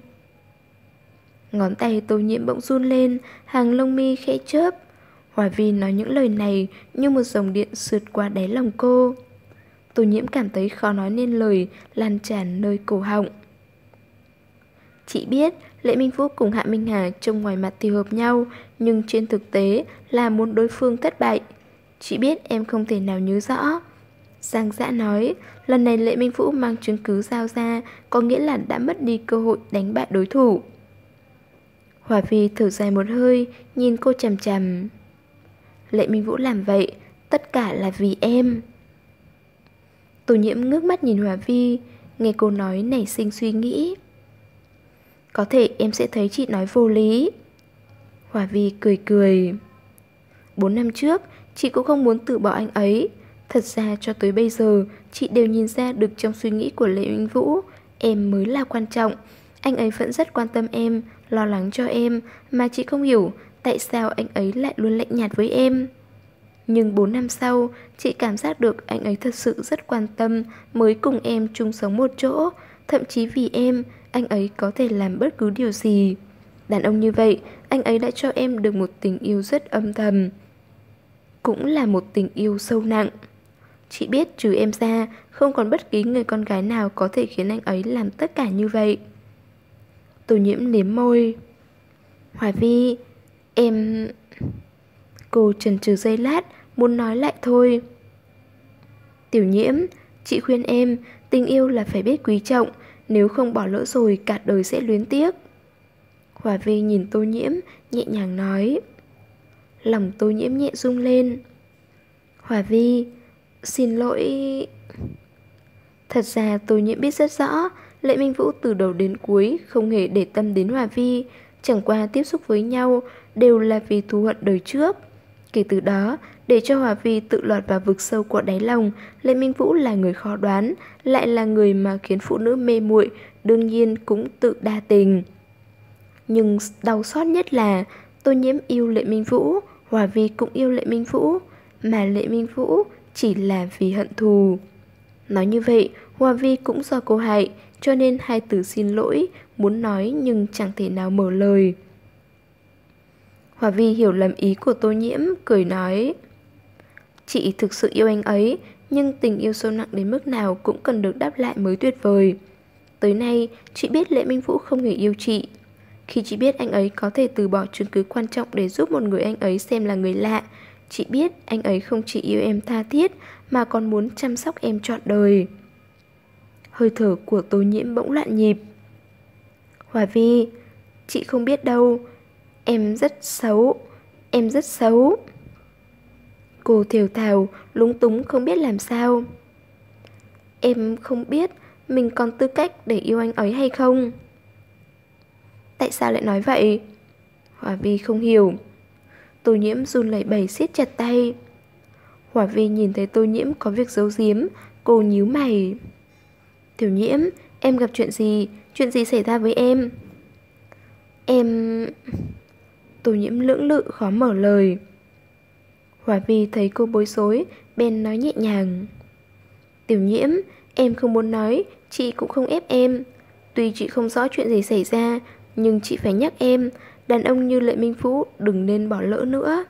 Ngón tay Tô Nhiễm bỗng run lên, hàng lông mi khẽ chớp. Hòa Vi nói những lời này như một dòng điện sượt qua đáy lòng cô. Tô Nhiễm cảm thấy khó nói nên lời, lan tràn nơi cổ họng. Chị biết Lệ Minh Vũ cùng Hạ Minh Hà trông ngoài mặt thì hợp nhau, nhưng trên thực tế là muốn đối phương thất bại. Chị biết em không thể nào nhớ rõ. Giang Dã nói, lần này Lệ Minh Vũ mang chứng cứ giao ra, có nghĩa là đã mất đi cơ hội đánh bại đối thủ. Hòa Vi thở dài một hơi, nhìn cô chằm chằm. Lệ Minh Vũ làm vậy, tất cả là vì em. Tô Nhiễm ngước mắt nhìn Hòa Vi, nghe cô nói nảy sinh suy nghĩ. Có thể em sẽ thấy chị nói vô lý. Hòa Vi cười cười. Bốn năm trước, chị cũng không muốn từ bỏ anh ấy. Thật ra cho tới bây giờ, chị đều nhìn ra được trong suy nghĩ của Lệ Minh Vũ, em mới là quan trọng. Anh ấy vẫn rất quan tâm em, lo lắng cho em, mà chị không hiểu tại sao anh ấy lại luôn lạnh nhạt với em. Nhưng bốn năm sau, chị cảm giác được anh ấy thật sự rất quan tâm mới cùng em chung sống một chỗ. Thậm chí vì em, anh ấy có thể làm bất cứ điều gì. Đàn ông như vậy, anh ấy đã cho em được một tình yêu rất âm thầm. Cũng là một tình yêu sâu nặng. Chị biết trừ em ra, không còn bất kỳ người con gái nào có thể khiến anh ấy làm tất cả như vậy. Tô Nhiễm liếm môi. Hòa Vi, em... Cô chần chừ giây lát, muốn nói lại thôi. Tiểu Nhiễm, chị khuyên em, tình yêu là phải biết quý trọng, nếu không bỏ lỡ rồi cả đời sẽ luyến tiếc. Hòa Vi nhìn Tô Nhiễm, nhẹ nhàng nói. Lòng Tô Nhiễm nhẹ rung lên. Hòa Vi, xin lỗi... Thật ra Tô Nhiễm biết rất rõ, Lệ Minh Vũ từ đầu đến cuối không hề để tâm đến Hòa Vi, chẳng qua tiếp xúc với nhau đều là vì thù hận đời trước. Kể từ đó, để cho Hòa Vi tự lọt vào vực sâu của đáy lòng, Lệ Minh Vũ là người khó đoán, lại là người mà khiến phụ nữ mê muội đương nhiên cũng tự đa tình. Nhưng đau xót nhất là Tô Nhiễm yêu Lệ Minh Vũ, Hòa Vi cũng yêu Lệ Minh Vũ, mà Lệ Minh Vũ chỉ là vì hận thù. Nói như vậy, Hòa Vi cũng do cô hại, cho nên hai từ xin lỗi muốn nói nhưng chẳng thể nào mở lời. Hòa Vi hiểu lầm ý của Tô Nhiễm, cười nói: chị thực sự yêu anh ấy, nhưng tình yêu sâu nặng đến mức nào cũng cần được đáp lại mới tuyệt vời. Tới nay, chị biết Lệ Minh Vũ không hề yêu chị. Khi chị biết anh ấy có thể từ bỏ chứng cứ quan trọng để giúp một người anh ấy xem là người lạ, chị biết anh ấy không chỉ yêu em tha thiết mà còn muốn chăm sóc em trọn đời. Hơi thở của Tô Nhiễm bỗng loạn nhịp. Hòa Vi, chị không biết đâu, em rất xấu, em rất xấu. Cô thều thào, lúng túng không biết làm sao. Em không biết mình còn tư cách để yêu anh ấy hay không. Tại sao lại nói vậy? Hòa Vi không hiểu. Tô Nhiễm run lẩy bẩy siết chặt tay. Hòa Vi nhìn thấy Tô Nhiễm có việc giấu giếm, cô nhíu mày. Tiểu Nhiễm, em gặp chuyện gì? Chuyện gì xảy ra với em? Em... Tô Nhiễm lưỡng lự khó mở lời. Hòa Vi thấy cô bối rối, bèn nói nhẹ nhàng. Tiểu Nhiễm, em không muốn nói, chị cũng không ép em. Tuy chị không rõ chuyện gì xảy ra, nhưng chị phải nhắc em, đàn ông như Lệ Minh Vũ đừng nên bỏ lỡ nữa.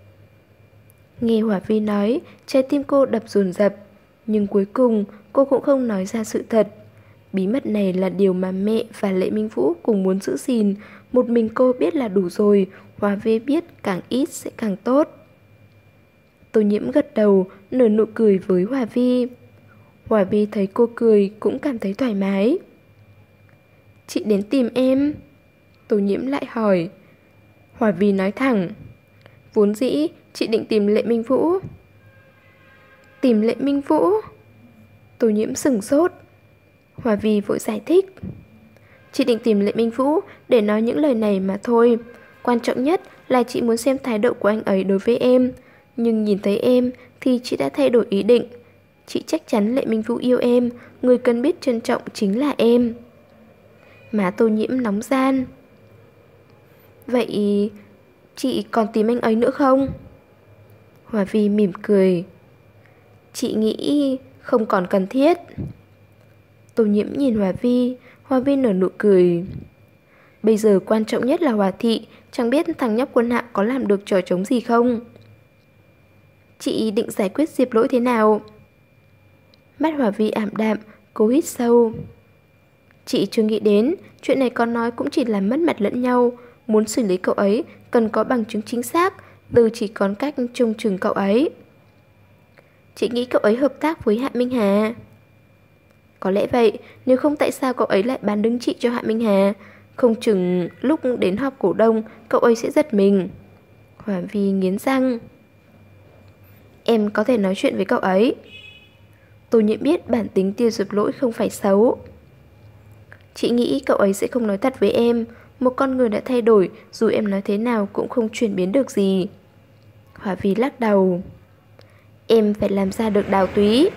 Nghe Hòa Vi nói, trái tim cô đập dồn dập, nhưng cuối cùng cô cũng không nói ra sự thật. Bí mật này là điều mà mẹ và Lệ Minh Vũ cùng muốn giữ gìn. Một mình cô biết là đủ rồi, Hòa Vi biết càng ít sẽ càng tốt. Tô Nhiễm gật đầu, nở nụ cười với Hòa Vi. Hòa Vi thấy cô cười cũng cảm thấy thoải mái. Chị đến tìm em? Tô Nhiễm lại hỏi. Hòa Vi nói thẳng. Vốn dĩ chị định tìm Lệ Minh Vũ. Tìm Lệ Minh Vũ? Tô Nhiễm sửng sốt. Hòa Vi vội giải thích. Chị định tìm Lệ Minh Vũ để nói những lời này mà thôi. Quan trọng nhất là chị muốn xem thái độ của anh ấy đối với em. Nhưng nhìn thấy em thì chị đã thay đổi ý định. Chị chắc chắn Lệ Minh Vũ yêu em, người cần biết trân trọng chính là em. Má Tô Nhiễm nóng gian. Vậy chị còn tìm anh ấy nữa không? Hòa Vi mỉm cười. Chị nghĩ không còn cần thiết. Tô Nhiễm nhìn Hòa Vi, Hòa Vi nở nụ cười. Bây giờ quan trọng nhất là Hòa Thị, chẳng biết thằng nhóc Quân Hạ có làm được trò trống gì không? Chị định giải quyết Diệp Lỗi thế nào? Mắt Hòa Vi ảm đạm, cô hít sâu. Chị chưa nghĩ đến, chuyện này con nói cũng chỉ làm mất mặt lẫn nhau. Muốn xử lý cậu ấy cần có bằng chứng chính xác, từ chỉ còn cách trông chừng cậu ấy. Chị nghĩ cậu ấy hợp tác với Hạ Minh Hà. Có lẽ vậy, nếu không tại sao cậu ấy lại bán đứng chị cho Hạ Minh Hà? Không chừng lúc đến họp cổ đông cậu ấy sẽ giật mình. Hòa Vi nghiến răng. Em có thể nói chuyện với cậu ấy. Tô Nhiễm biết bản tính Tiêu Diệp Lỗi không phải xấu. Chị nghĩ cậu ấy sẽ không nói thật với em. Một con người đã thay đổi, dù em nói thế nào cũng không chuyển biến được gì. Hòa Vi lắc đầu. Em phải làm ra được Đào Túy.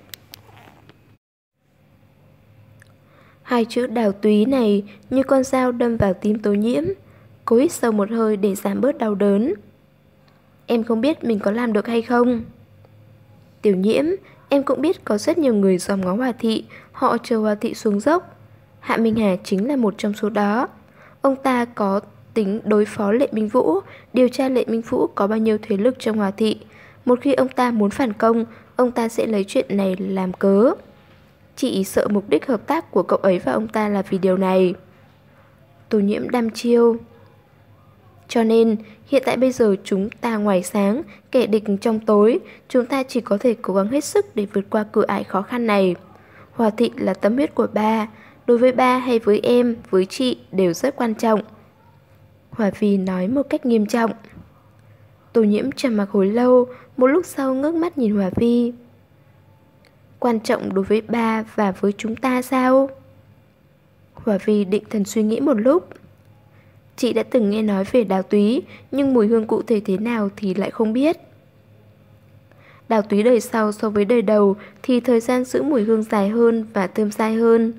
Hai chữ Đào Túy này như con dao đâm vào tim Tô Nhiễm. Cô hít sâu một hơi để giảm bớt đau đớn. Em không biết mình có làm được hay không. Tiểu Nhiễm, em cũng biết có rất nhiều người dòm ngó Hòa Thị, họ chờ Hòa Thị xuống dốc. Hạ Minh Hà chính là một trong số đó. Ông ta có tính đối phó Lệ Minh Vũ, điều tra Lệ Minh Vũ có bao nhiêu thế lực trong Hòa Thị. Một khi ông ta muốn phản công, ông ta sẽ lấy chuyện này làm cớ. Chị sợ mục đích hợp tác của cậu ấy và ông ta là vì điều này. Tô Nhiễm đăm chiêu. Cho nên, hiện tại bây giờ chúng ta ngoài sáng, kẻ địch trong tối, chúng ta chỉ có thể cố gắng hết sức để vượt qua cửa ải khó khăn này. Hòa Thị là tâm huyết của ba, đối với ba hay với em, với chị đều rất quan trọng. Hòa Vi nói một cách nghiêm trọng. Tô Nhiễm trầm mặc hồi lâu, một lúc sau ngước mắt nhìn Hòa Vi. Quan trọng đối với ba và với chúng ta sao? Hòa Vi định thần suy nghĩ một lúc. Chị đã từng nghe nói về Đào Túy, nhưng mùi hương cụ thể thế nào thì lại không biết. Đào Túy đời sau so với đời đầu thì thời gian giữ mùi hương dài hơn và thơm dai hơn.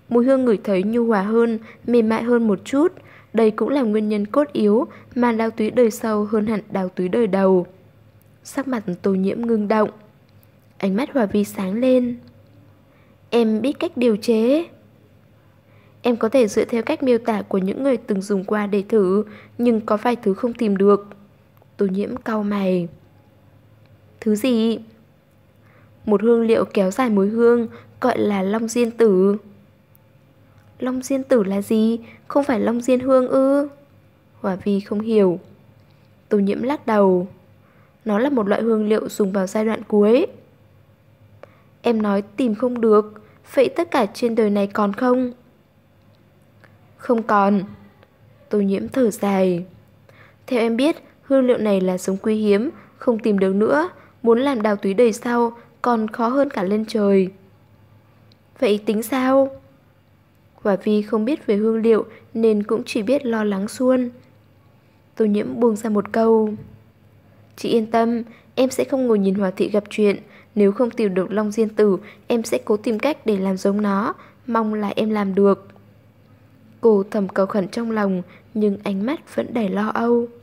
mùi hương ngửi thấy nhu hòa hơn, mềm mại hơn một chút. Đây cũng là nguyên nhân cốt yếu mà đào túy đời sau hơn hẳn đào túy đời đầu. Sắc mặt Tô Nhiễm ngưng động. Ánh mắt Hòa Vi sáng lên. Em biết cách điều chế. Em có thể dựa theo cách miêu tả của những người từng dùng qua để thử, nhưng có vài thứ không tìm được. Tô Nhiễm cau mày. Thứ gì? Một hương liệu kéo dài mùi hương, gọi là long diên tử. Long diên tử là gì? Không phải long diên hương ư? Hòa Vi không hiểu. Tô Nhiễm lắc đầu. Nó là một loại hương liệu dùng vào giai đoạn cuối. Em nói tìm không được, vậy tất cả trên đời này còn không? Không còn. Tô Nhiễm thở dài. Theo em biết, hương liệu này là giống quý hiếm, không tìm được nữa. Muốn làm đào túy đời sau còn khó hơn cả lên trời. Vậy tính sao? Hòa Vi không biết về hương liệu nên cũng chỉ biết lo lắng suôn. Tô Nhiễm buông ra một câu. Chị yên tâm, em sẽ không ngồi nhìn Hòa Thị gặp chuyện. Nếu không tìm được long diên tử, em sẽ cố tìm cách để làm giống nó. Mong là em làm được. Cô thầm cầu khẩn trong lòng, nhưng ánh mắt vẫn đầy lo âu.